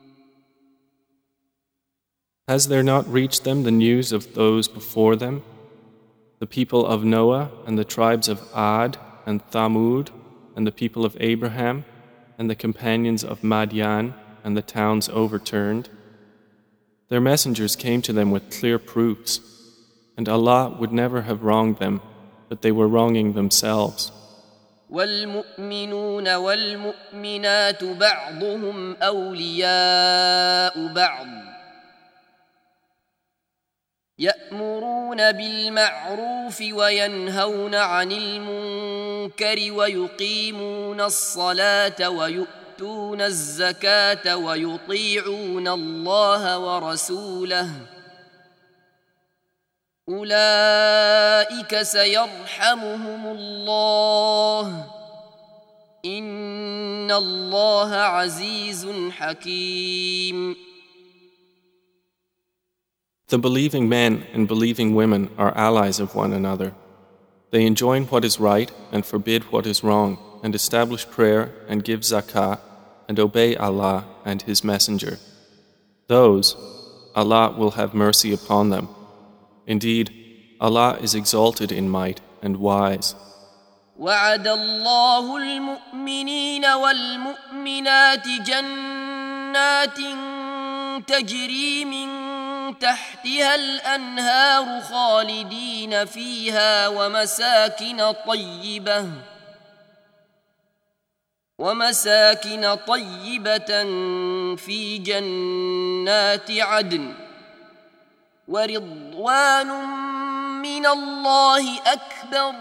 Has there not reached them the news of those before them, the people of Noah and the tribes of Ad and Thamud and the people of Abraham and the companions of Madian and the towns overturned? Their messengers came to them with clear proofs, and Allah would never have wronged them, but they were wronging themselves. والمؤمنون والمؤمنات بعضهم أولياء بعض يأمرون بالمعروف وينهون عن المنكر ويقيمون الصلاة ويؤتون الزكاة ويطيعون الله ورسوله أولئك سيرحمهم الله إن الله عزيز حكيم. The believing men and believing women are allies of one another. They enjoin what is right and forbid what is wrong, and establish prayer and give zakah, and obey Allah and His Messenger. Those, Allah will have mercy upon them. Indeed, Allah is exalted in might and wise. وعد الله المؤمنين والمؤمنات جنات تجري من تحتها الأنهار خالدين فيها ومساكن طيبة في جنات عدن ورضوان من الله أكبر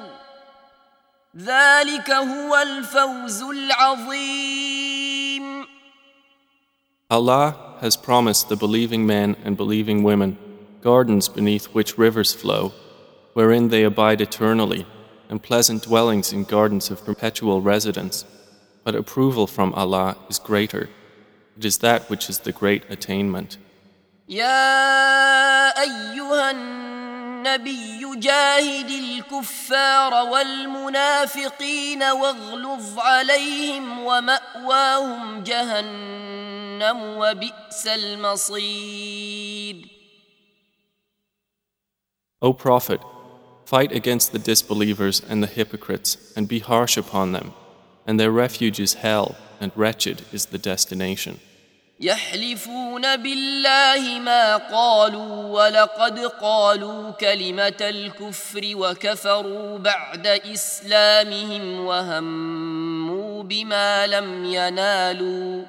ذلك هو الفوز العظيم. Allah has promised the believing men and believing women gardens beneath which rivers flow, wherein they abide eternally, and pleasant dwellings in gardens of perpetual residence. But approval from Allah is greater. It is that which is the great attainment. يا أيها النبي جاهد الكفار والمنافقين واغلظ عليهم ومأواهم جهنم وبئس المصير. O Prophet, fight against the disbelievers and the hypocrites and be harsh upon them, and their refuge is hell, and wretched is the destination. يحلفون بالله ما قالوا ولقد قالوا كلمة الكفر وكفروا بعد إسلامهم وهموا بما لم ينالوا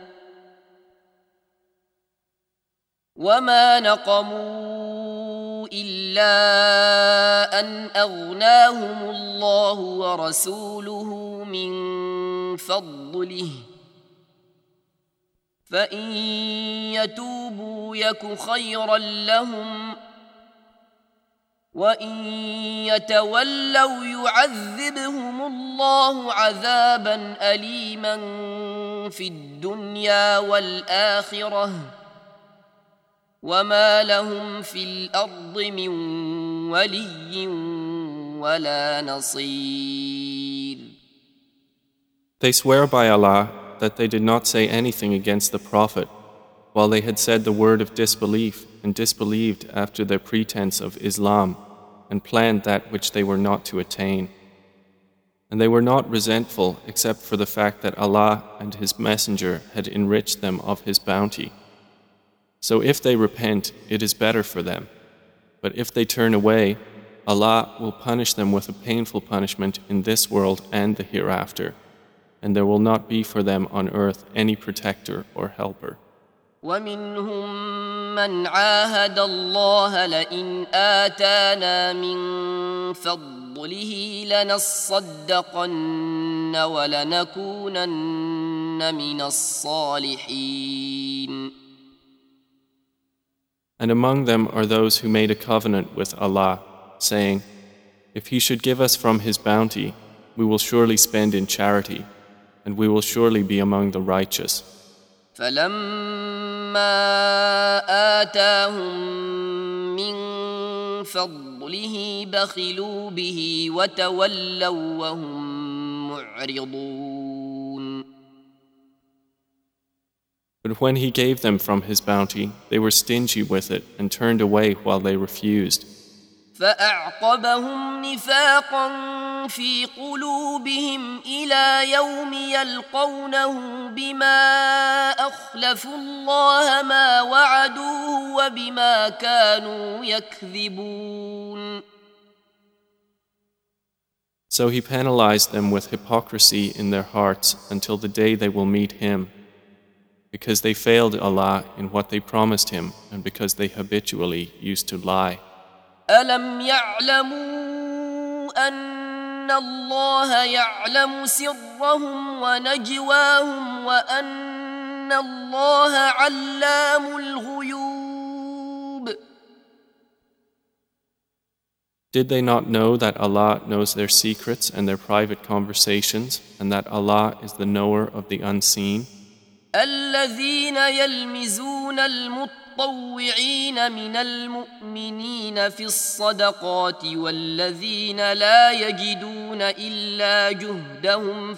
وما نقموا إلا أن أغناهم الله ورسوله من فضله فإن يتوبوا يك خيرا لهم وإن يتولوا يعذبهم الله عذابا أليما في الدنيا والآخرة وما لهم في الأرض من ولي ولا نصير. They swear by Allah that they did not say anything against the Prophet, while they had said the word of disbelief and disbelieved after their pretense of Islam, and planned that which they were not to attain. And they were not resentful except for the fact that Allah and His Messenger had enriched them of His bounty. So if they repent, it is better for them. But if they turn away, Allah will punish them with a painful punishment in this world and the hereafter. And there will not be for them on earth any protector or helper. ومنهم من عاهد الله لئن آتانا من فضله لنصدقن ولنكونن من الصالحين. And among them are those who made a covenant with Allah, saying, if He should give us from His bounty, we will surely spend in charity, and we will surely be among the righteous. فلما آتاهم من فضله بخلوا به وتولوا وهم معرضون. But when He gave them from His bounty, they were stingy with it and turned away while they refused. فأعقبهم نفاقا في قلوبهم إلى يوم يلقونه بما أخلفوا الله ما وعدوه وبما كانوا يكذبون. So He penalized them with hypocrisy in their hearts until the day they will meet Him, because they failed Allah in what they promised Him and because they habitually used to lie. ألم يعلموا أن الله يعلم سرهم ونجواهم وأن الله علام الغيوب. Did they not know that Allah knows their secrets and their private conversations, and that Allah is the knower of the unseen? الذين يلمزون المطوعين من المؤمنين في الصدقات والذين لا يجدون إلا جهدهم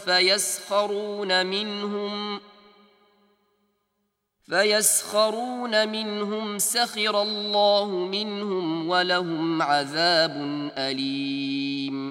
فيسخرون منهم سخر الله منهم ولهم عذاب أليم.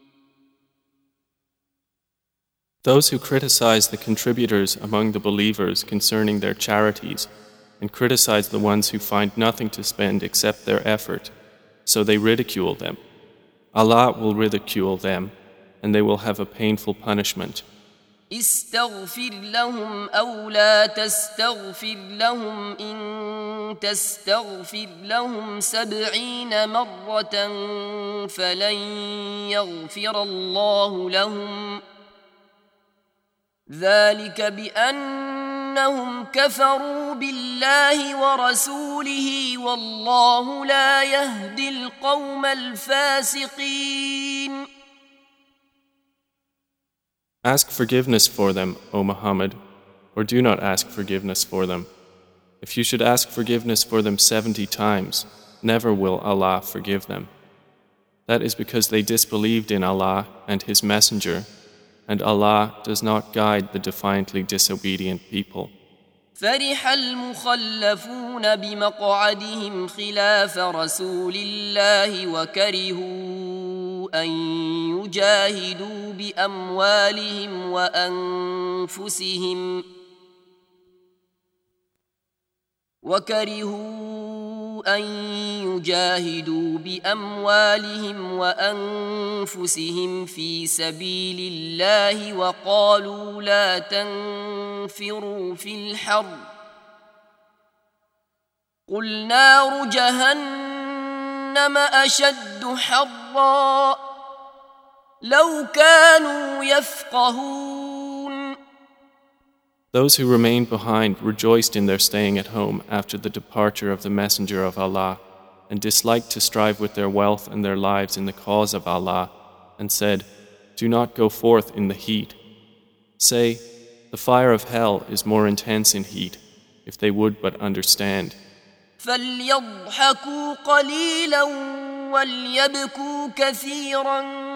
Those who criticize the contributors among the believers concerning their charities and criticize the ones who find nothing to spend except their effort, so they ridicule them. Allah will ridicule them, and they will have a painful punishment. استغفر لهم أو لا تستغفر لهم إن تستغفر لهم 70 مرة فلن يغفر الله لهم ذلك بأنهم كفروا بالله ورسوله والله لا يهدي القوم الفاسقين. Ask forgiveness for them, O Muhammad, or do not ask forgiveness for them. If you should ask forgiveness for them 70 times, never will Allah forgive them. That is because they disbelieved in Allah and His Messenger, and Allah does not guide the defiantly disobedient people. فرح المخلفون بمقعدهم خلاف رسول الله وكرهوا أن يجاهدوا بأموالهم وأنفسهم في سبيل الله وقالوا لا تنفروا في الحر قل نار جهنم أشد حرا لو كانوا يفقهون. Those who remained behind rejoiced in their staying at home after the departure of the Messenger of Allah, and disliked to strive with their wealth and their lives in the cause of Allah, and said, "Do not go forth in the heat." Say, the fire of hell is more intense in heat, if they would but understand. فَلْيَضْحَكُوا قَلِيلًا وَلْيَبْكُوا كَثِيرًا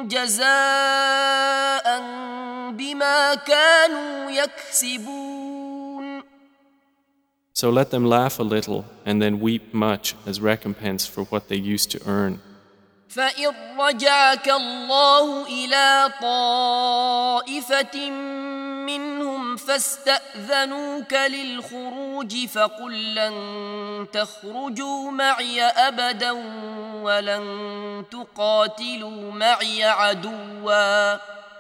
جزاء بما كانوا يكسبون. So let them laugh a little and then weep much as recompense for what they used to earn. فإن رجعك الله إلى طائفة منهم فاستأذنوك للخروج فقل لن تخرجوا معي أبدا ولن تقاتلوا معي عدوا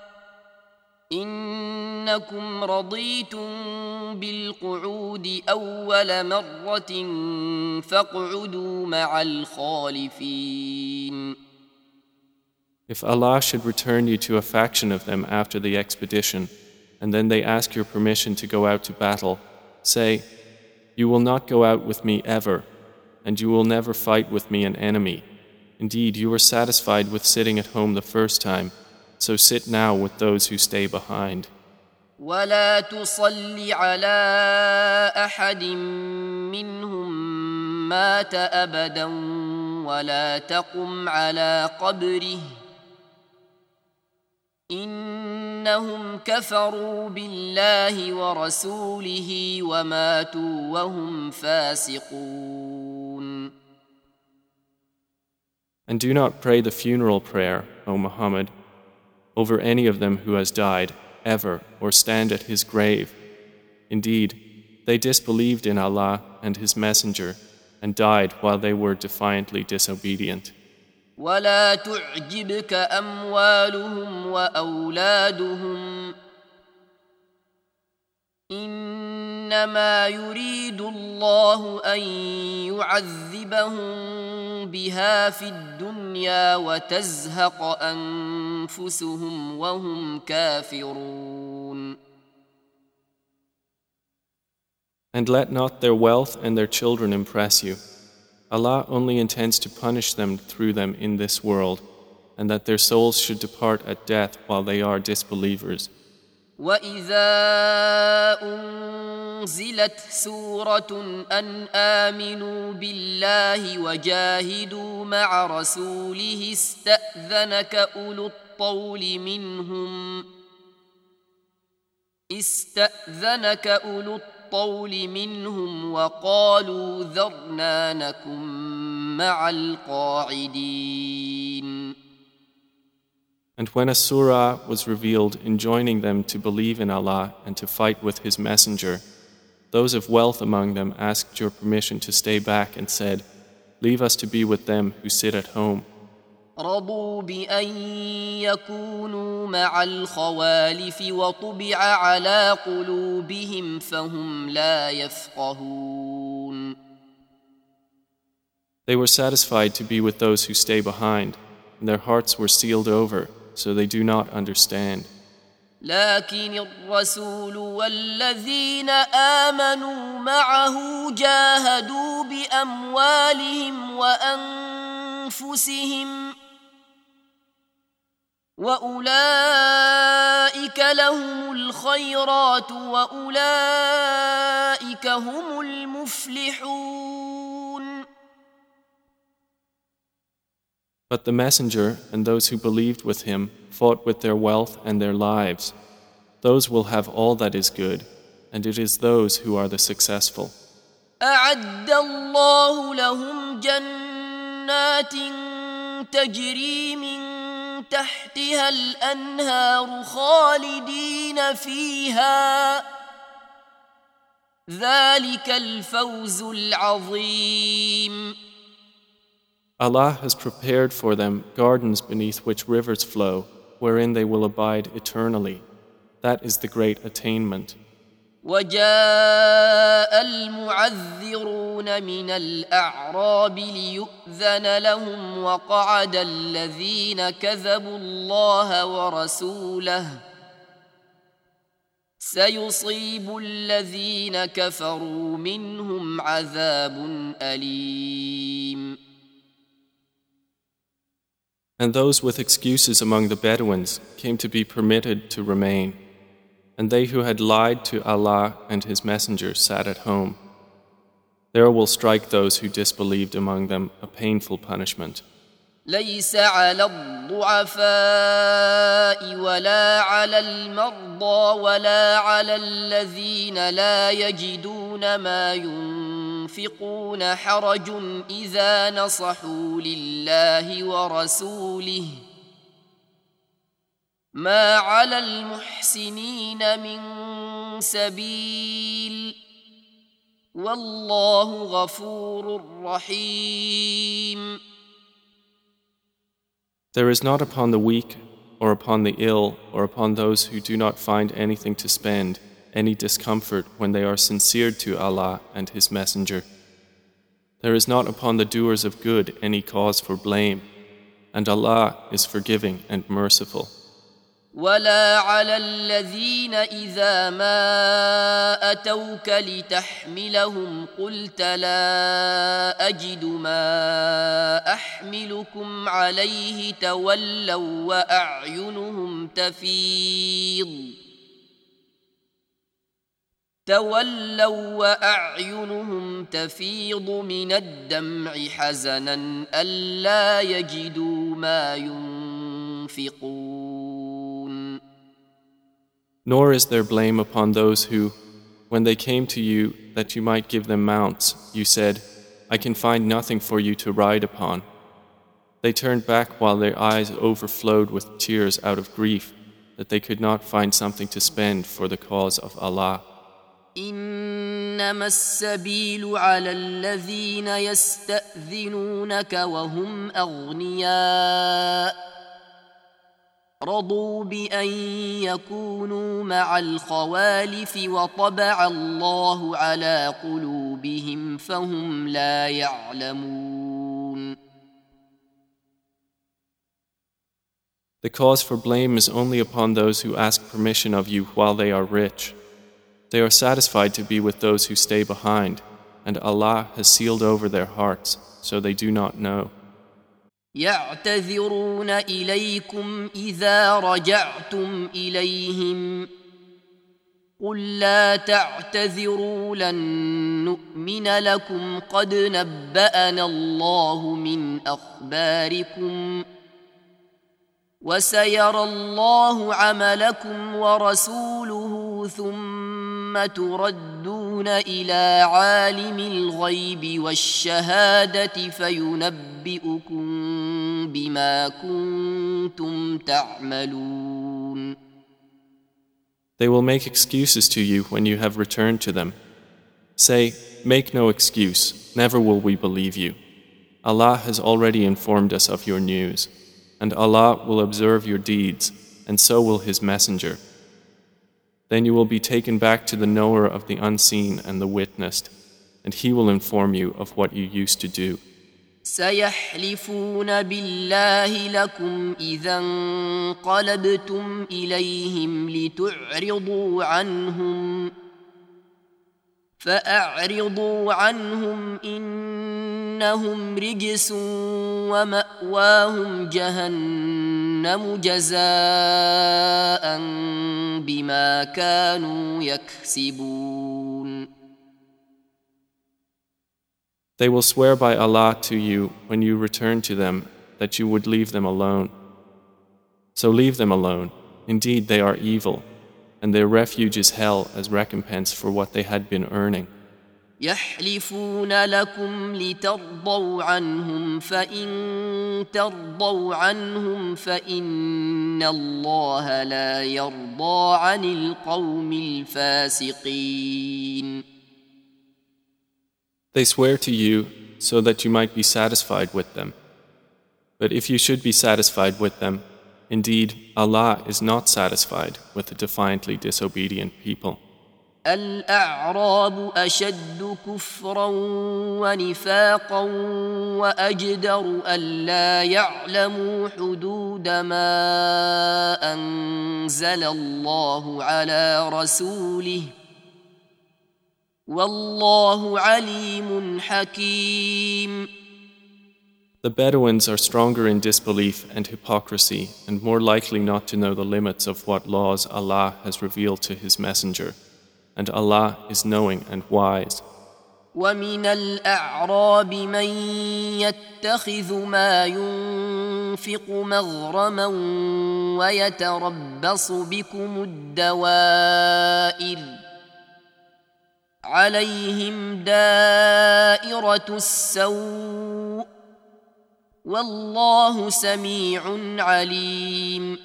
إنكم رضيتم بالقعود أول مرة فاقعدوا مع الخالفين. If Allah should return you to a faction of them after the expedition, and then they ask your permission to go out to battle, say, "You will not go out with me ever, and you will never fight with me an enemy. Indeed, you were satisfied with sitting at home the first time, so sit now with those who stay behind." ولا تصل على أحد منهم مات أبدا ولا تقم على قبره إنهم كفروا بالله ورسوله وماتوا وهم فاسقون. And do not pray the funeral prayer, O Muhammad, over any of them who has died, ever, or stand at his grave. Indeed, they disbelieved in Allah and His Messenger and died while they were defiantly disobedient. ولا تعجبك أموالهم وأولادهم إنما يريد الله أن يعذبهم بها في الدنيا وتزهق أنفسهم وهم كافرون. And let not their wealth and their children impress you. Allah only intends to punish them through them in this world, and that their souls should depart at death while they are disbelievers. وَإِذَا أُنزِلَتْ سُورَةٌ أَنْ آمِنُوا بِاللَّهِ وَجَاهِدُوا مَعَ رَسُولِهِ اسْتَأْذَنَكَ أُولُو الطَّوْلِ مِنْهُمْ وَقَالُوا ذَرْنَا نَكُن مَّعَ الْقَاعِدِينَ. And when a surah was revealed enjoining them to believe in Allah and to fight with His Messenger, those of wealth among them asked your permission to stay back and said, "Leave us to be with them who sit at home." رضوا بأن يكونوا مع الخوالف وطبع على قلوبهم فهم لا يفقهون. They were satisfied to be with those who stay behind, and their hearts were sealed over, so they do not understand. لكن الرسول والذين آمنوا معه جاهدوا بأموالهم وأنفسهم وأولئك لهم الخيرات وأولئك هم المفلحون. But the Messenger and those who believed with him fought with their wealth and their lives. Those will have all that is good, and it is those who are the successful. أعد الله لهم جنات تجري من تحتها الأنهار خالدين فيها ذلك الفوز العظيم. Allah has prepared for them gardens beneath which rivers flow, wherein they will abide eternally. That is the great attainment. وجاء المعذرون من الأعراب ليؤذن لهم وقعد الذين كذبوا الله ورسوله سيصيب الذين كفروا منهم عذاب أليم. And those with excuses among the Bedouins came to be permitted to remain. And they who had lied to Allah and His Messenger sat at home. There will strike those who disbelieved among them a painful punishment. ليس على الضعفاء ولا على المرضى ولا على الذين لا يجدون ما ينفقون حرج إذا نصحوا لله ورسوله ما على المحسنين من سبيل والله غفور رحيم. There is not upon the weak or upon the ill or upon those who do not find anything to spend any discomfort when they are sincere to Allah and His Messenger. There is not upon the doers of good any cause for blame, and Allah is forgiving and merciful. ولا على الذين إذا ما أتوك لتحملهم قلت لا أجد ما أحملكم عليه تولوا وأعينهم تفيض من الدمع حزنا ألا يجدوا ما ينفقون. Nor is there blame upon those who, when they came to you that you might give them mounts, you said, "I can find nothing for you to ride upon." They turned back while their eyes overflowed with tears out of grief that they could not find something to spend for the cause of Allah. إنما السبيل على الذين يستأذنونك وهم أغنياء رضوا بالله ورسوله وإن يرضوا عنهم رضوا عنهم وأعد لهم عذابا عظيما. إنما السبيل على الذين يستأذنونك وهم أغنياء رضوا بالله ورسوله وإن يرضوا عنهم رضوا عنهم وأعد لهم عذابا عظيما. رضوا بأن يكونوا مع الخوالف وطبع الله على قلوبهم فهم لا يعلمون. The cause for blame is only upon those who ask permission of you while they are rich. They are satisfied to be with those who stay behind, and Allah has sealed over their hearts, so they do not know. يعتذرون إليكم إذا رجعتم إليهم قل لا تعتذروا لن نؤمن لكم قد نبأنا الله من أخباركم وسيرى الله عملكم ورسوله ثم تردون إلى عالم الغيب والشهادة فينبئكم بما كنتم تعملون. They will make excuses to you when you have returned to them. Say, make no excuse, never will we believe you. Allah has already informed us of your news. And Allah will observe your deeds, and so will His Messenger. Then you will be taken back to the knower of the unseen and the witnessed, and He will inform you of what you used to do. سيحلفون بالله لكم إذا انقلبتم إليهم لتعرضوا عنهم فأعرضوا عنهم إنهم رجس ومأواهم جهنم جزاء بما كانوا يكسبون. They will swear by Allah to you when you return to them that you would leave them alone. So leave them alone. Indeed, they are evil, and their refuge is hell as recompense for what they had been earning. يحلفون لكم لترضوا عنهم فإن ترضوا عنهم فإن الله لا يرضى عن القوم الفاسقين. They swear to you so that you might be satisfied with them. But if you should be satisfied with them, indeed Allah is not satisfied with the defiantly disobedient people. الأعراب أشد كفرا ونفاقا وأجدر ألا يعلموا حدود ما أنزل الله على رسوله والله عليم حكيم. The Bedouins are stronger in disbelief and hypocrisy and more likely not to know the limits of what laws Allah has revealed to His Messenger. And Allah is knowing and wise. ومن الأعراب من يتخذ ما ينفق مغرما ويتربص بكم الدوائر عليهم دائرة السوء والله سميع عليم.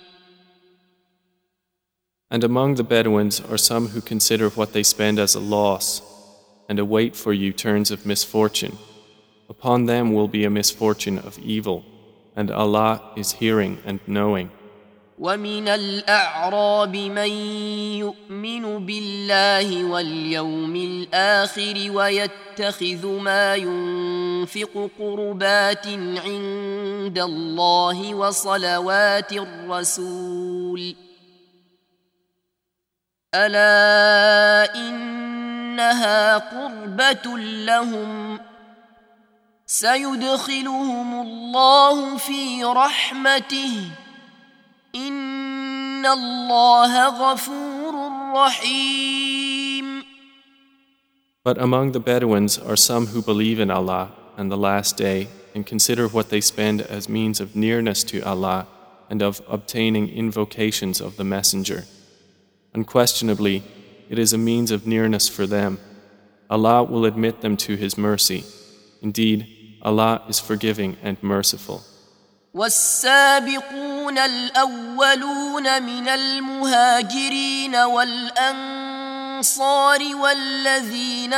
And among the Bedouins are some who consider what they spend as a loss and await for you turns of misfortune. Upon them will be a misfortune of evil, and Allah is hearing and knowing. ومن الأعراب من يؤمن بالله واليوم الآخر ويتخذ ما ينفق قربات عند الله وصلوات الرسول ألا إنها قربة لهم سيدخلهم الله في رحمته إن الله غفور رحيم. But among the Bedouins are some who believe in Allah and the Last Day and consider what they spend as means of nearness to Allah and of obtaining invocations of the Messenger. Unquestionably, it is a means of nearness for them. Allah will admit them to His mercy. Indeed, Allah is forgiving and merciful. والسابقون الأولون من المهاجرين والأنصار والذين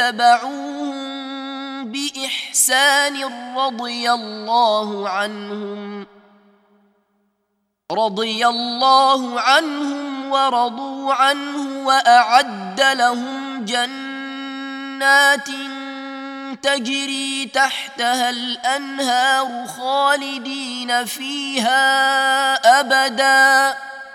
اتبعوهم بإحسان رضي الله عنهم رضي الله عنهم ورضوا عنه وأعد لهم جنات تجري تحتها الأنهار خالدين فيها أبدا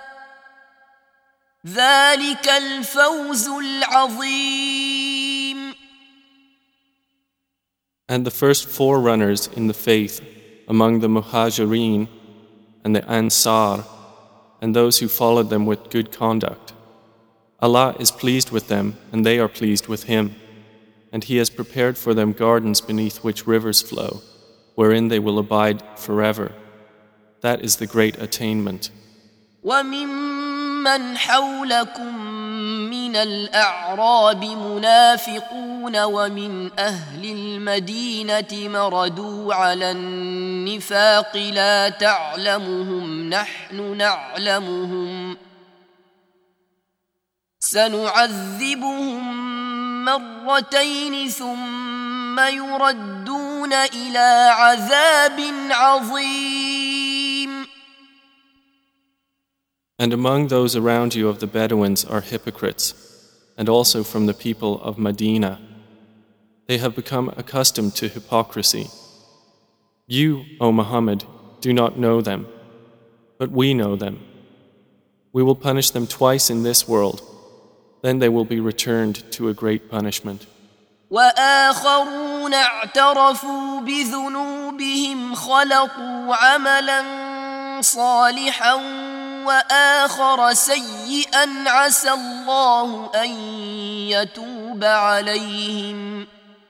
ذلك الفوز العظيم. And the first forerunners in the faith among the Muhajirin and the Ansar and those who followed them with good conduct, Allah is pleased with them and they are pleased with Him, and He has prepared for them gardens beneath which rivers flow, wherein they will abide forever. That is the great attainment. وَمِمَّنْ حَوْلَكُمْ مِنَ الْأَعْرَابِ مُنَافِقُونَ وَمِنْ أَهْلِ الْمَدِينَةِ مَرَدُوا عَلَى النِّفَاقِ لَا تَعْلَمُهُمْ نَحْنُ نَعْلَمُهُمْ سَنُعَذِّبُهُمْ مرتين ثم يردون إلى عذاب عظيم. And among those around you of the Bedouins are hypocrites, and also from the people of Medina. They have become accustomed to hypocrisy. You, O Muhammad, do not know them, but we know them. We will punish them twice in this world, then they will be returned to a great punishment. وآخرون اعترفوا بذنوبهم خلطوا عملا صالحا وآخر سيئا عسى الله أن يتوب عليهم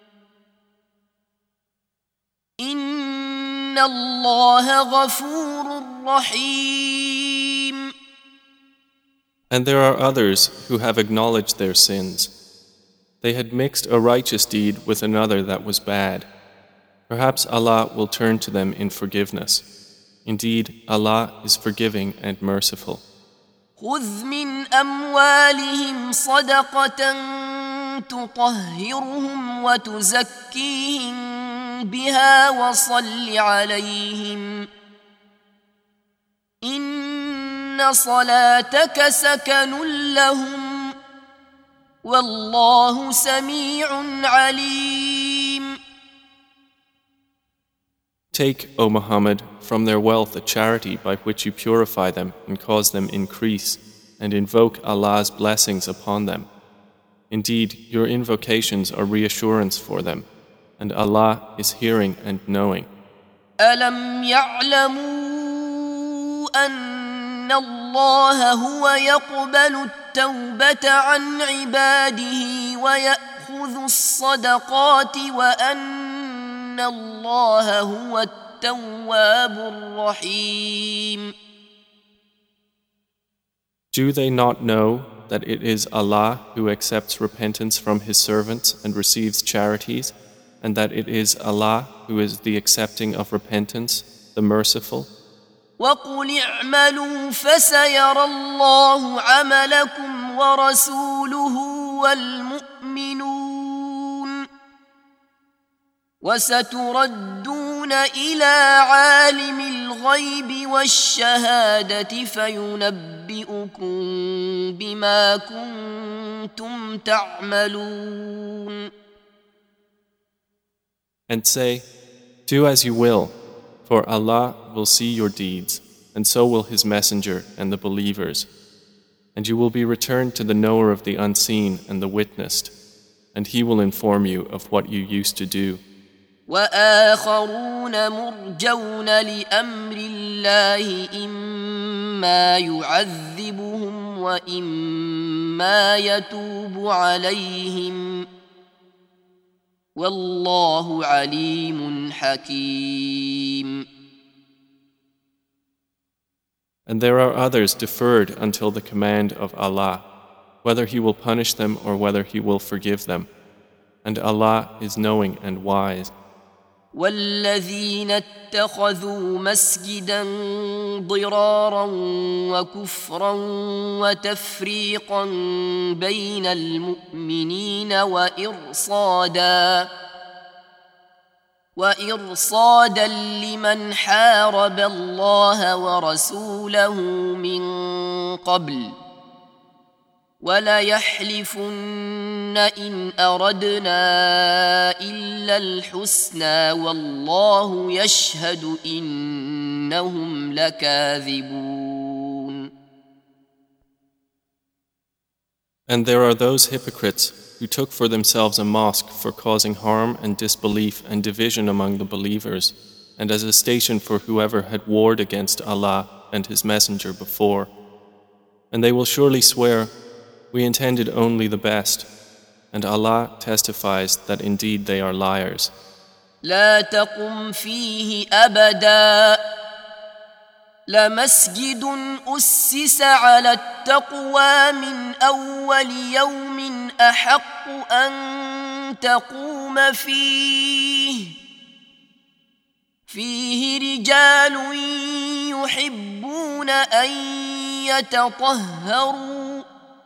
إن الله غفور رحيم. And there are others who have acknowledged their sins. They had mixed a righteous deed with another that was bad. Perhaps Allah will turn to them in forgiveness. Indeed, Allah is forgiving and merciful. خذ من أموالهم صدقة تطهرهم وتزكيهم بها وصل عليهم إن صلاتك سكن لهم والله سميع عليم. Take, O Muhammad, from their wealth a charity by which you purify them and cause them increase, and invoke Allah's blessings upon them. Indeed, your invocations are reassurance for them, and Allah is hearing and knowing. ألم يعلموا أن الله هو يقبل التوبة عن عباده ويأخذ الصدقات وأن الله هو التواب الرحيم. Do they not know that it is Allah who accepts repentance from His servants and receives charities, and that it is Allah who is the accepting of repentance, the merciful? وَقُلِ اعْمَلُوا فَسَيَرَى اللَّهُ عَمَلَكُمْ وَرَسُولُهُ وَالْمُؤْمِنُونَ وَسَتُرَدُّونَ إِلَى عَالِمِ الْغَيْبِ وَالشَّهَادَةِ فَيُنَبِّئُكُم بِمَا كُنتُمْ تَعْمَلُونَ. And say, do as you will, for Allah will see your deeds, and so will His Messenger and the believers. And you will be returned to the knower of the unseen and the witnessed, and He will inform you of what you used to do. وآخرون مرجون لأمر الله إما يعذبهم وإما يتوب عليهم والله عليم حكيم. And there are others deferred until the command of Allah, whether He will punish them or whether He will forgive them. And Allah is knowing and wise. والذين اتخذوا مسجدا ضرارا وكفرا وتفريقا بين المؤمنين وإرصادا وإرصادا لمن حارب الله ورسوله من قبل وليحلفن إن أردنا إلا الحسنى والله يشهد إنهم لكاذبون. And there are those hypocrites who took for themselves a mosque for causing harm and disbelief and division among the believers, and as a station for whoever had warred against Allah and His Messenger before. And they will surely swear, "We intended only the best," and Allah testifies that indeed they are liars. لا تقم فيه أبدا لمسجد أسس على التقوى من أول يوم أحق أن تقوم فيه رجال يحبون أن يتطهروا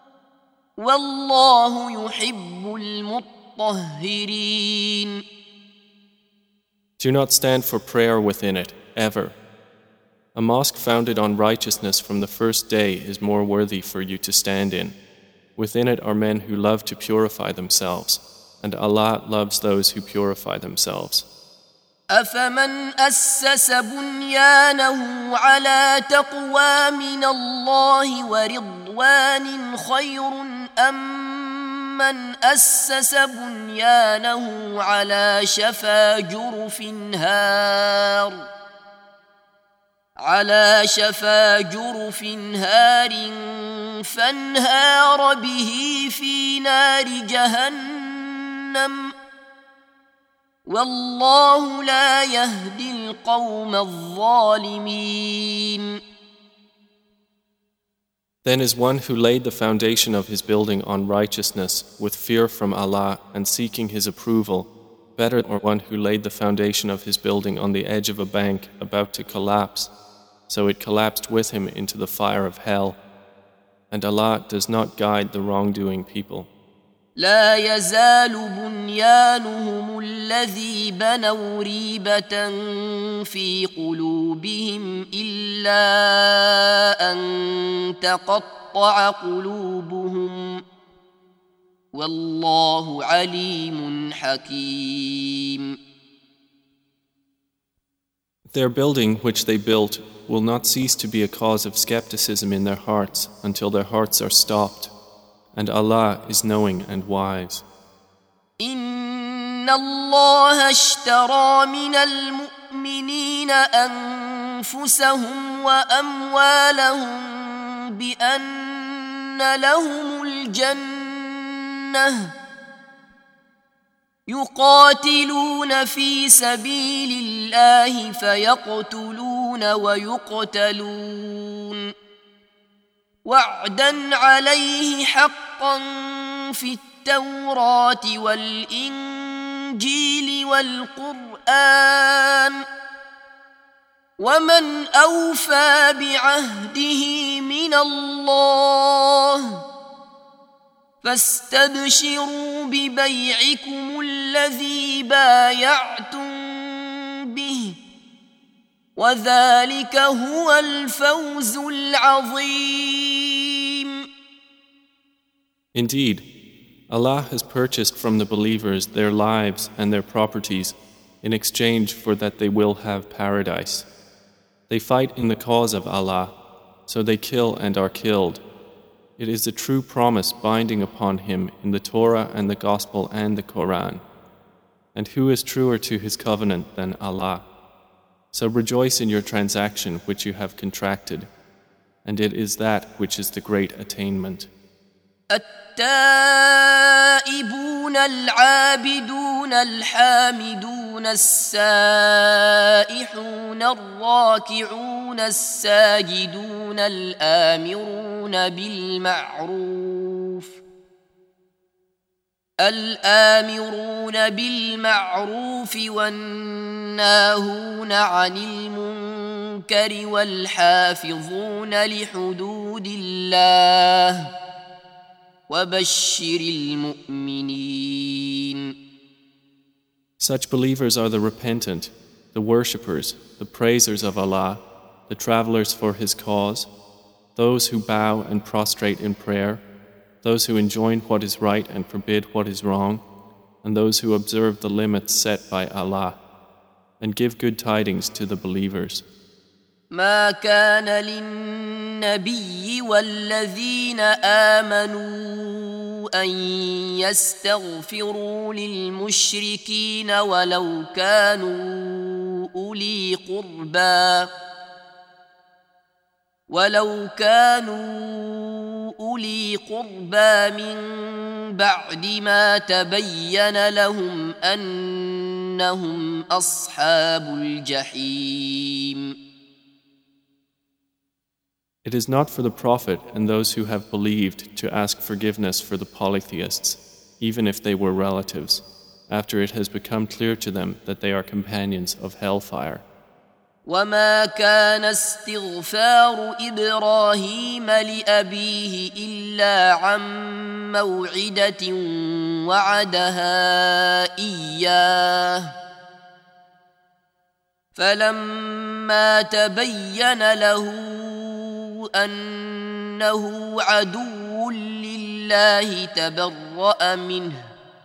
والله يحب المطهرين. Do not stand for prayer within it, ever. A mosque founded on righteousness from the first day is more worthy for you to stand in. Within it are men who love to purify themselves, and Allah loves those who purify themselves. أفمن أسس بنيانه على تقوى من الله ورضوان خير أم من أسس بنيانه على شفا جرف هار فانهار به في نار جهنم والله لا يهدي القوم الظالمين. Then is one who laid the foundation of his building on righteousness with fear from Allah and seeking His approval better than one who laid the foundation of his building on the edge of a bank about to collapse, so it collapsed with him into the fire of hell. And Allah does not guide the wrongdoing people. لا يزال بنيانهم الذي بنوا ريبة في قلوبهم إلا أن تقطع قلوبهم والله عليم حكيم. Their building which they built will not cease to be a cause of skepticism in their hearts until their hearts are stopped. And Allah is knowing and wise. إن الله اشترى من المؤمنين أنفسهم وأموالهم بأن لهم الجنة يقاتلون في سبيل الله فيقتلون ويقتلون وعدا عليه حقا في التوراة والإنجيل والقرآن ومن أوفى بعهده من الله فاستبشروا ببيعكم الذي بايعتم به وذلك هو الفوز العظيم. Indeed, Allah has purchased from the believers their lives and their properties in exchange for that they will have paradise. They fight in the cause of Allah, so they kill and are killed. It is a true promise binding upon him in the Torah and the Gospel and the Quran. And who is truer to his covenant than Allah? So rejoice in your transaction which you have contracted, and it is that which is the great attainment. التائبون العابدون الحامدون السائحون الراكعون الساجدون الآمرون بالمعروف والناهون عن المنكر والحافظون لحدود الله وبشر المؤمنين. Such believers are the repentant, the worshippers, the praisers of Allah, the travelers for His cause, those who bow and prostrate in prayer, those who enjoin what is right and forbid what is wrong, and those who observe the limits set by Allah, and give good tidings to the believers. ما كان للنبي والذين آمنوا أن يستغفروا للمشركين ولو كانوا أولي قربى من بعد ما تبين لهم أنهم أصحاب الجحيم. It is not for the Prophet and those who have believed to ask forgiveness for the polytheists, even if they were relatives, after it has become clear to them that they are companions of hellfire. وما كان استغفار إبراهيم لأبيه إلا عن موعدة وعدها إياه فلما تبين له أنه عدو لله تبرأ منه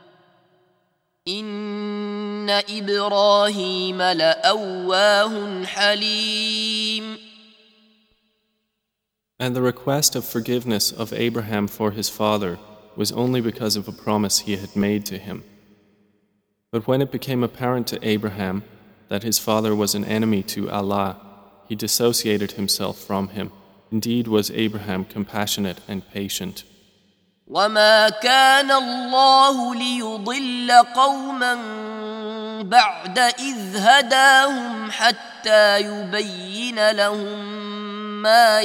إن إبراهيم لأواه حليم. And the request of forgiveness of Abraham for his father was only because of a promise he had made to him. But when it became apparent to Abraham that his father was an enemy to Allah, he dissociated himself from him. Indeed was Abraham compassionate and patient. وما كان الله ليضل قوما بعد إذ هداهم حتى يبين لهم ما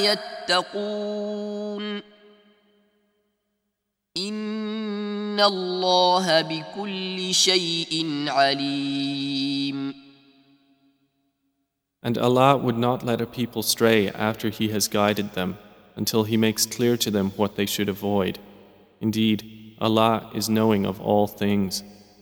يتقون إن الله بكل شيء عليم. And Allah would not let a people stray after He has guided them until He makes clear to them what they should avoid. Indeed, Allah is knowing of all things.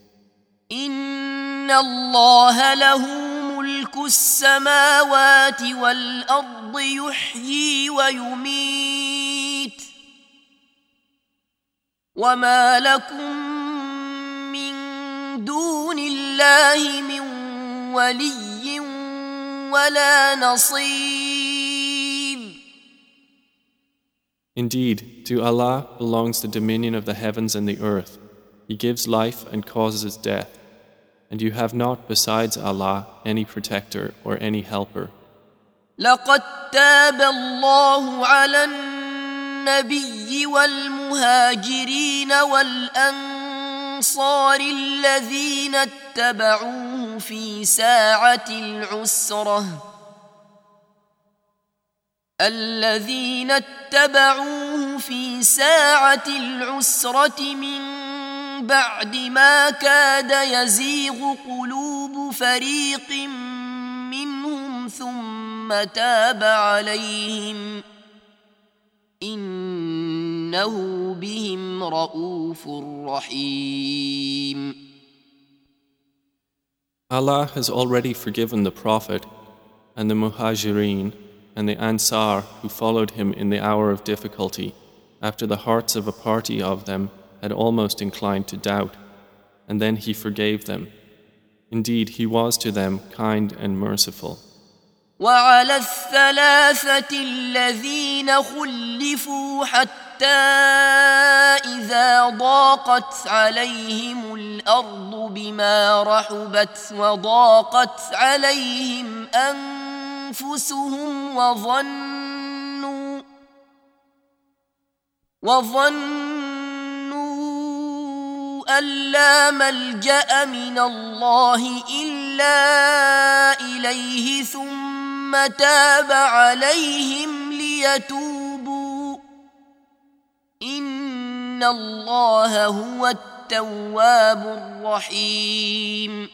إن الله له ملك السماوات والأرض يحيي ويميت وما لكم من دون الله من ولي ولا نصير. Indeed, to Allah belongs the dominion of the heavens and the earth. He gives life and causes death. And you have not besides Allah any protector or any helper. لقد تاب الله على النبي والمهاجرين والأنصار الذين اتبعوه في ساعة العسرة من بعد ما كاد يزيغ قلوب فريق منهم ثم تاب عليهم إنه بهم رؤوف رحيم. Allah has already forgiven the Prophet and the Muhajirin and the Ansar who followed him in the hour of difficulty, after the hearts of a party of them had almost inclined to doubt, and then He forgave them. Indeed, He was to them kind and merciful. وعلى الثلاثة الذين خلفوا حتى إذا ضاقت عليهم الأرض بما رحبت وضاقت عليهم أنفسهم وظنوا أن لا ملجأ من الله إلا إليه ثم تاب عليهم ليتوبوا إن الله هو التواب الرحيم.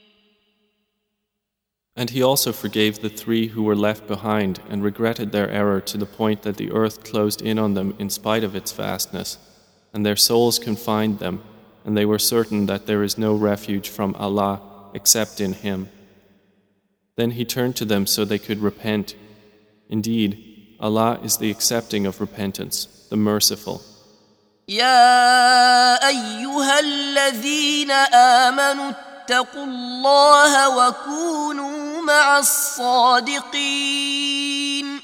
And He also forgave the three who were left behind and regretted their error to the point that the earth closed in on them in spite of its vastness, and their souls confined them, and they were certain that there is no refuge from Allah except in Him. Then He turned to them so they could repent. Indeed, Allah is the accepting of repentance, the merciful. يا أيها الذين آمنوا اتقوا الله وكونوا مع الصادقين.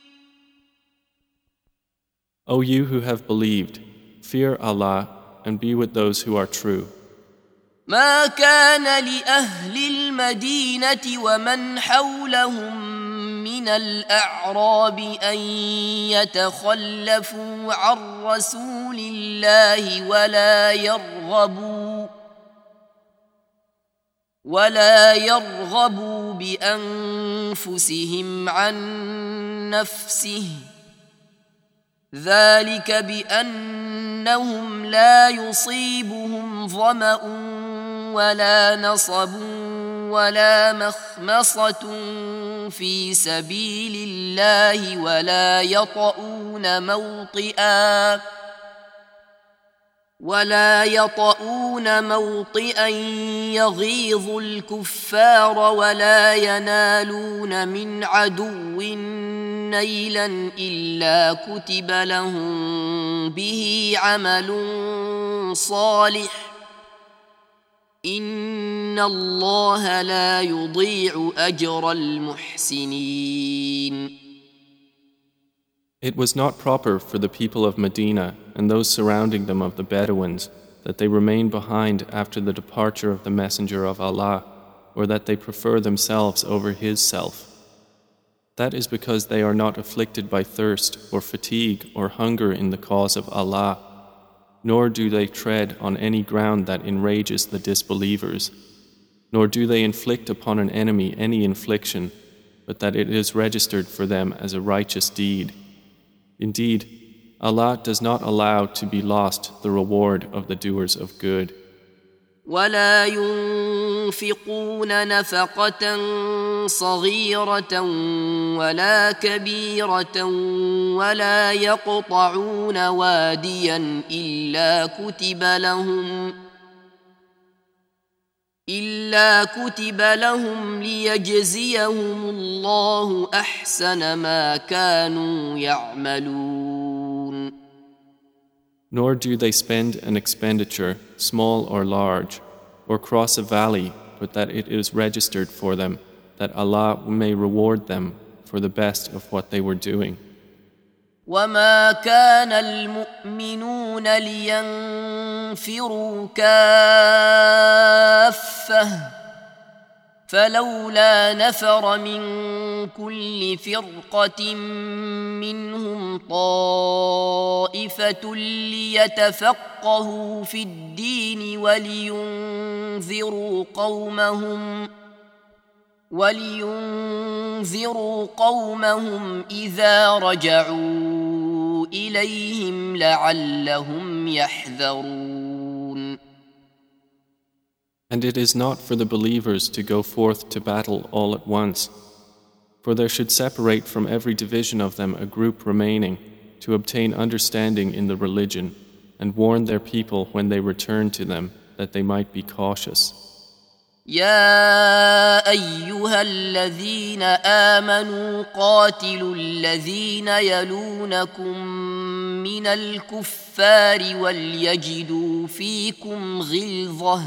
O you who have believed, fear Allah and be with those who are true. ما كان لأهل المدينة ومن حولهم من الأعراب أن يتخلفوا عن رسول الله ولا يرغبوا بأنفسهم عن نفسه، ذلك بأنهم لا يصيبهم ظمأ ولا نصب ولا مخمصة في سبيل الله ولا يطؤون موطئا يغيظ الكفار ولا ينالون من عدو نيلا إلا كتب لهم به عمل صالح إن الله لا يضيع أجر المحسنين. It was not proper for the people of Medina and those surrounding them of the Bedouins that they remain behind after the departure of the Messenger of Allah, or that they prefer themselves over his self. That is because they are not afflicted by thirst or fatigue or hunger in the cause of Allah, nor do they tread on any ground that enrages the disbelievers, nor do they inflict upon an enemy any infliction, but that it is registered for them as a righteous deed. Indeed, Allah does not allow to be lost the reward of the doers of good. ولا ينفقون نفقة صغيرة ولا كبيرة ولا يقطعون واديا إلا كتب لهم ليجزيهم الله أحسن ما كانوا يعملون. Nor do they spend an expenditure, small or large, or cross a valley, but that it is registered for them, that Allah may reward them for the best of what they were doing. وما كان المؤمنون لينفروا كافة فلولا نفر من كل فرقة منهم طائفة ليتفقهوا في الدين ولينذروا قومهم إذا رجعوا إليهم لعلهم يحذرون. And it is not for the believers to go forth to battle all at once, for there should separate from every division of them a group remaining to obtain understanding in the religion and warn their people when they return to them that they might be cautious. يا أيها الذين آمنوا قاتلوا الذين يلونكم من الكفار وليجدوا فيكم غلظة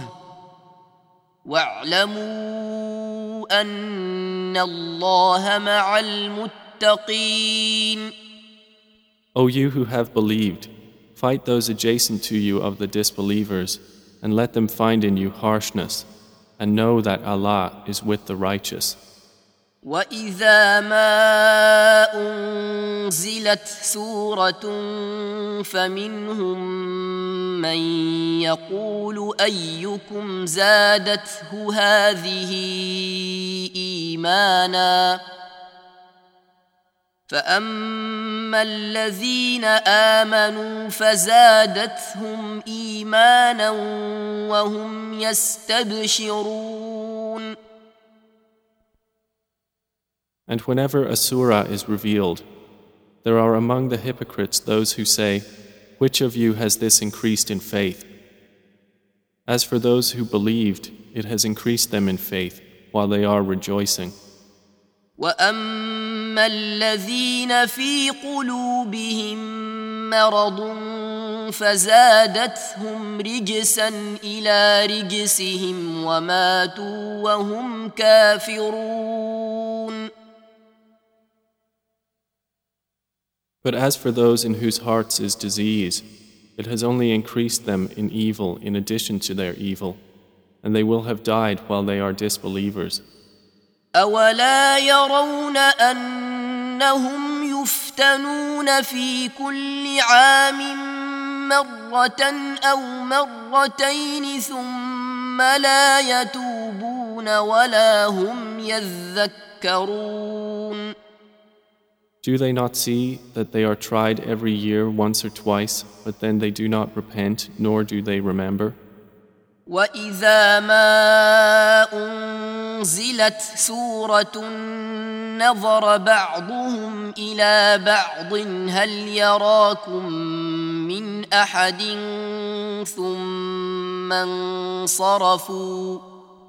واعلموا أن الله مع المتقين. O you who have believed, fight those adjacent to you of the disbelievers and let them find in you harshness, and know that Allah is with the righteous. وَإِذَا مَا أُنزِلَتْ سُورَةٌ فَمِنْهُمْ مَنْ يَقُولُ أَيُّكُمْ زَادَتْهُ هَذِهِ إِيمَانًا فَأَمَّا الَّذِينَ آمَنُوا فَزَادَتْهُمْ إِيمَانًا وَهُمْ يَسْتَبْشِرُونَ. And whenever a surah is revealed, there are among the hypocrites those who say, "Which of you has this increased in faith?" As for those who believed, it has increased them in faith while they are rejoicing. وأما الذين في قلوبهم مرض فزادتهم رجسا إلى رجسهم وماتوا وهم كافرون. But as for those in whose hearts is disease, it has only increased them in evil in addition to their evil, and they will have died while they are disbelievers. أولا يرون أنهم يفتنون في كل عام مرة أو مرتين ثم لا يتوبون ولا هم يذكرون. Do they not see that they are tried every year once or twice, but then they do not repent, nor do they remember? وإذا ما أنزلت سورة نظر بعضهم إلى بعض هل يراكم من أحد ثم انصرفوا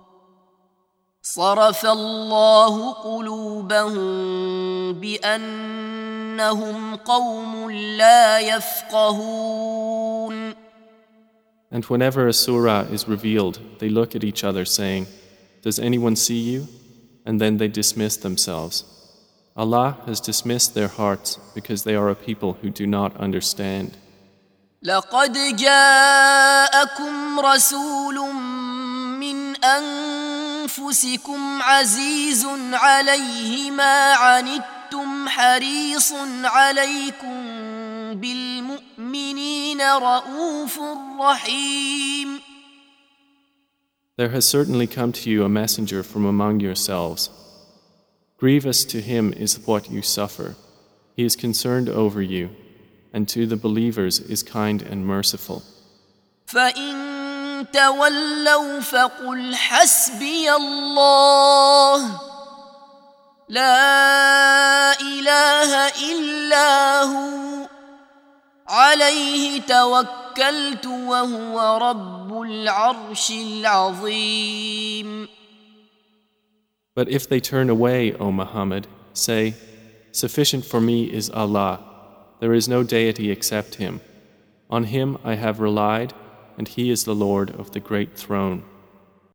صرف الله قلوبهم بأنهم قوم لا يفقهون. And whenever a surah is revealed, they look at each other saying, "Does anyone see you?" And then they dismiss themselves. Allah has dismissed their hearts because they are a people who do not understand. لقد جاءكم رسول من أنفسكم عزيز عليه ما عنتم حريص عليكم بالمؤمنين رؤوف رحيم. There has certainly come to you a messenger from among yourselves. Grievous to him is what you suffer. He is concerned over you, and to the believers is kind and merciful. فإن تولوا فقل حسبي الله لا إله إلا هو عليه توكلت وهو رب العرش العظيم. But if they turn away, O Muhammad, say, "Sufficient for me is Allah. There is no deity except Him. On Him I have relied, and He is the Lord of the great throne."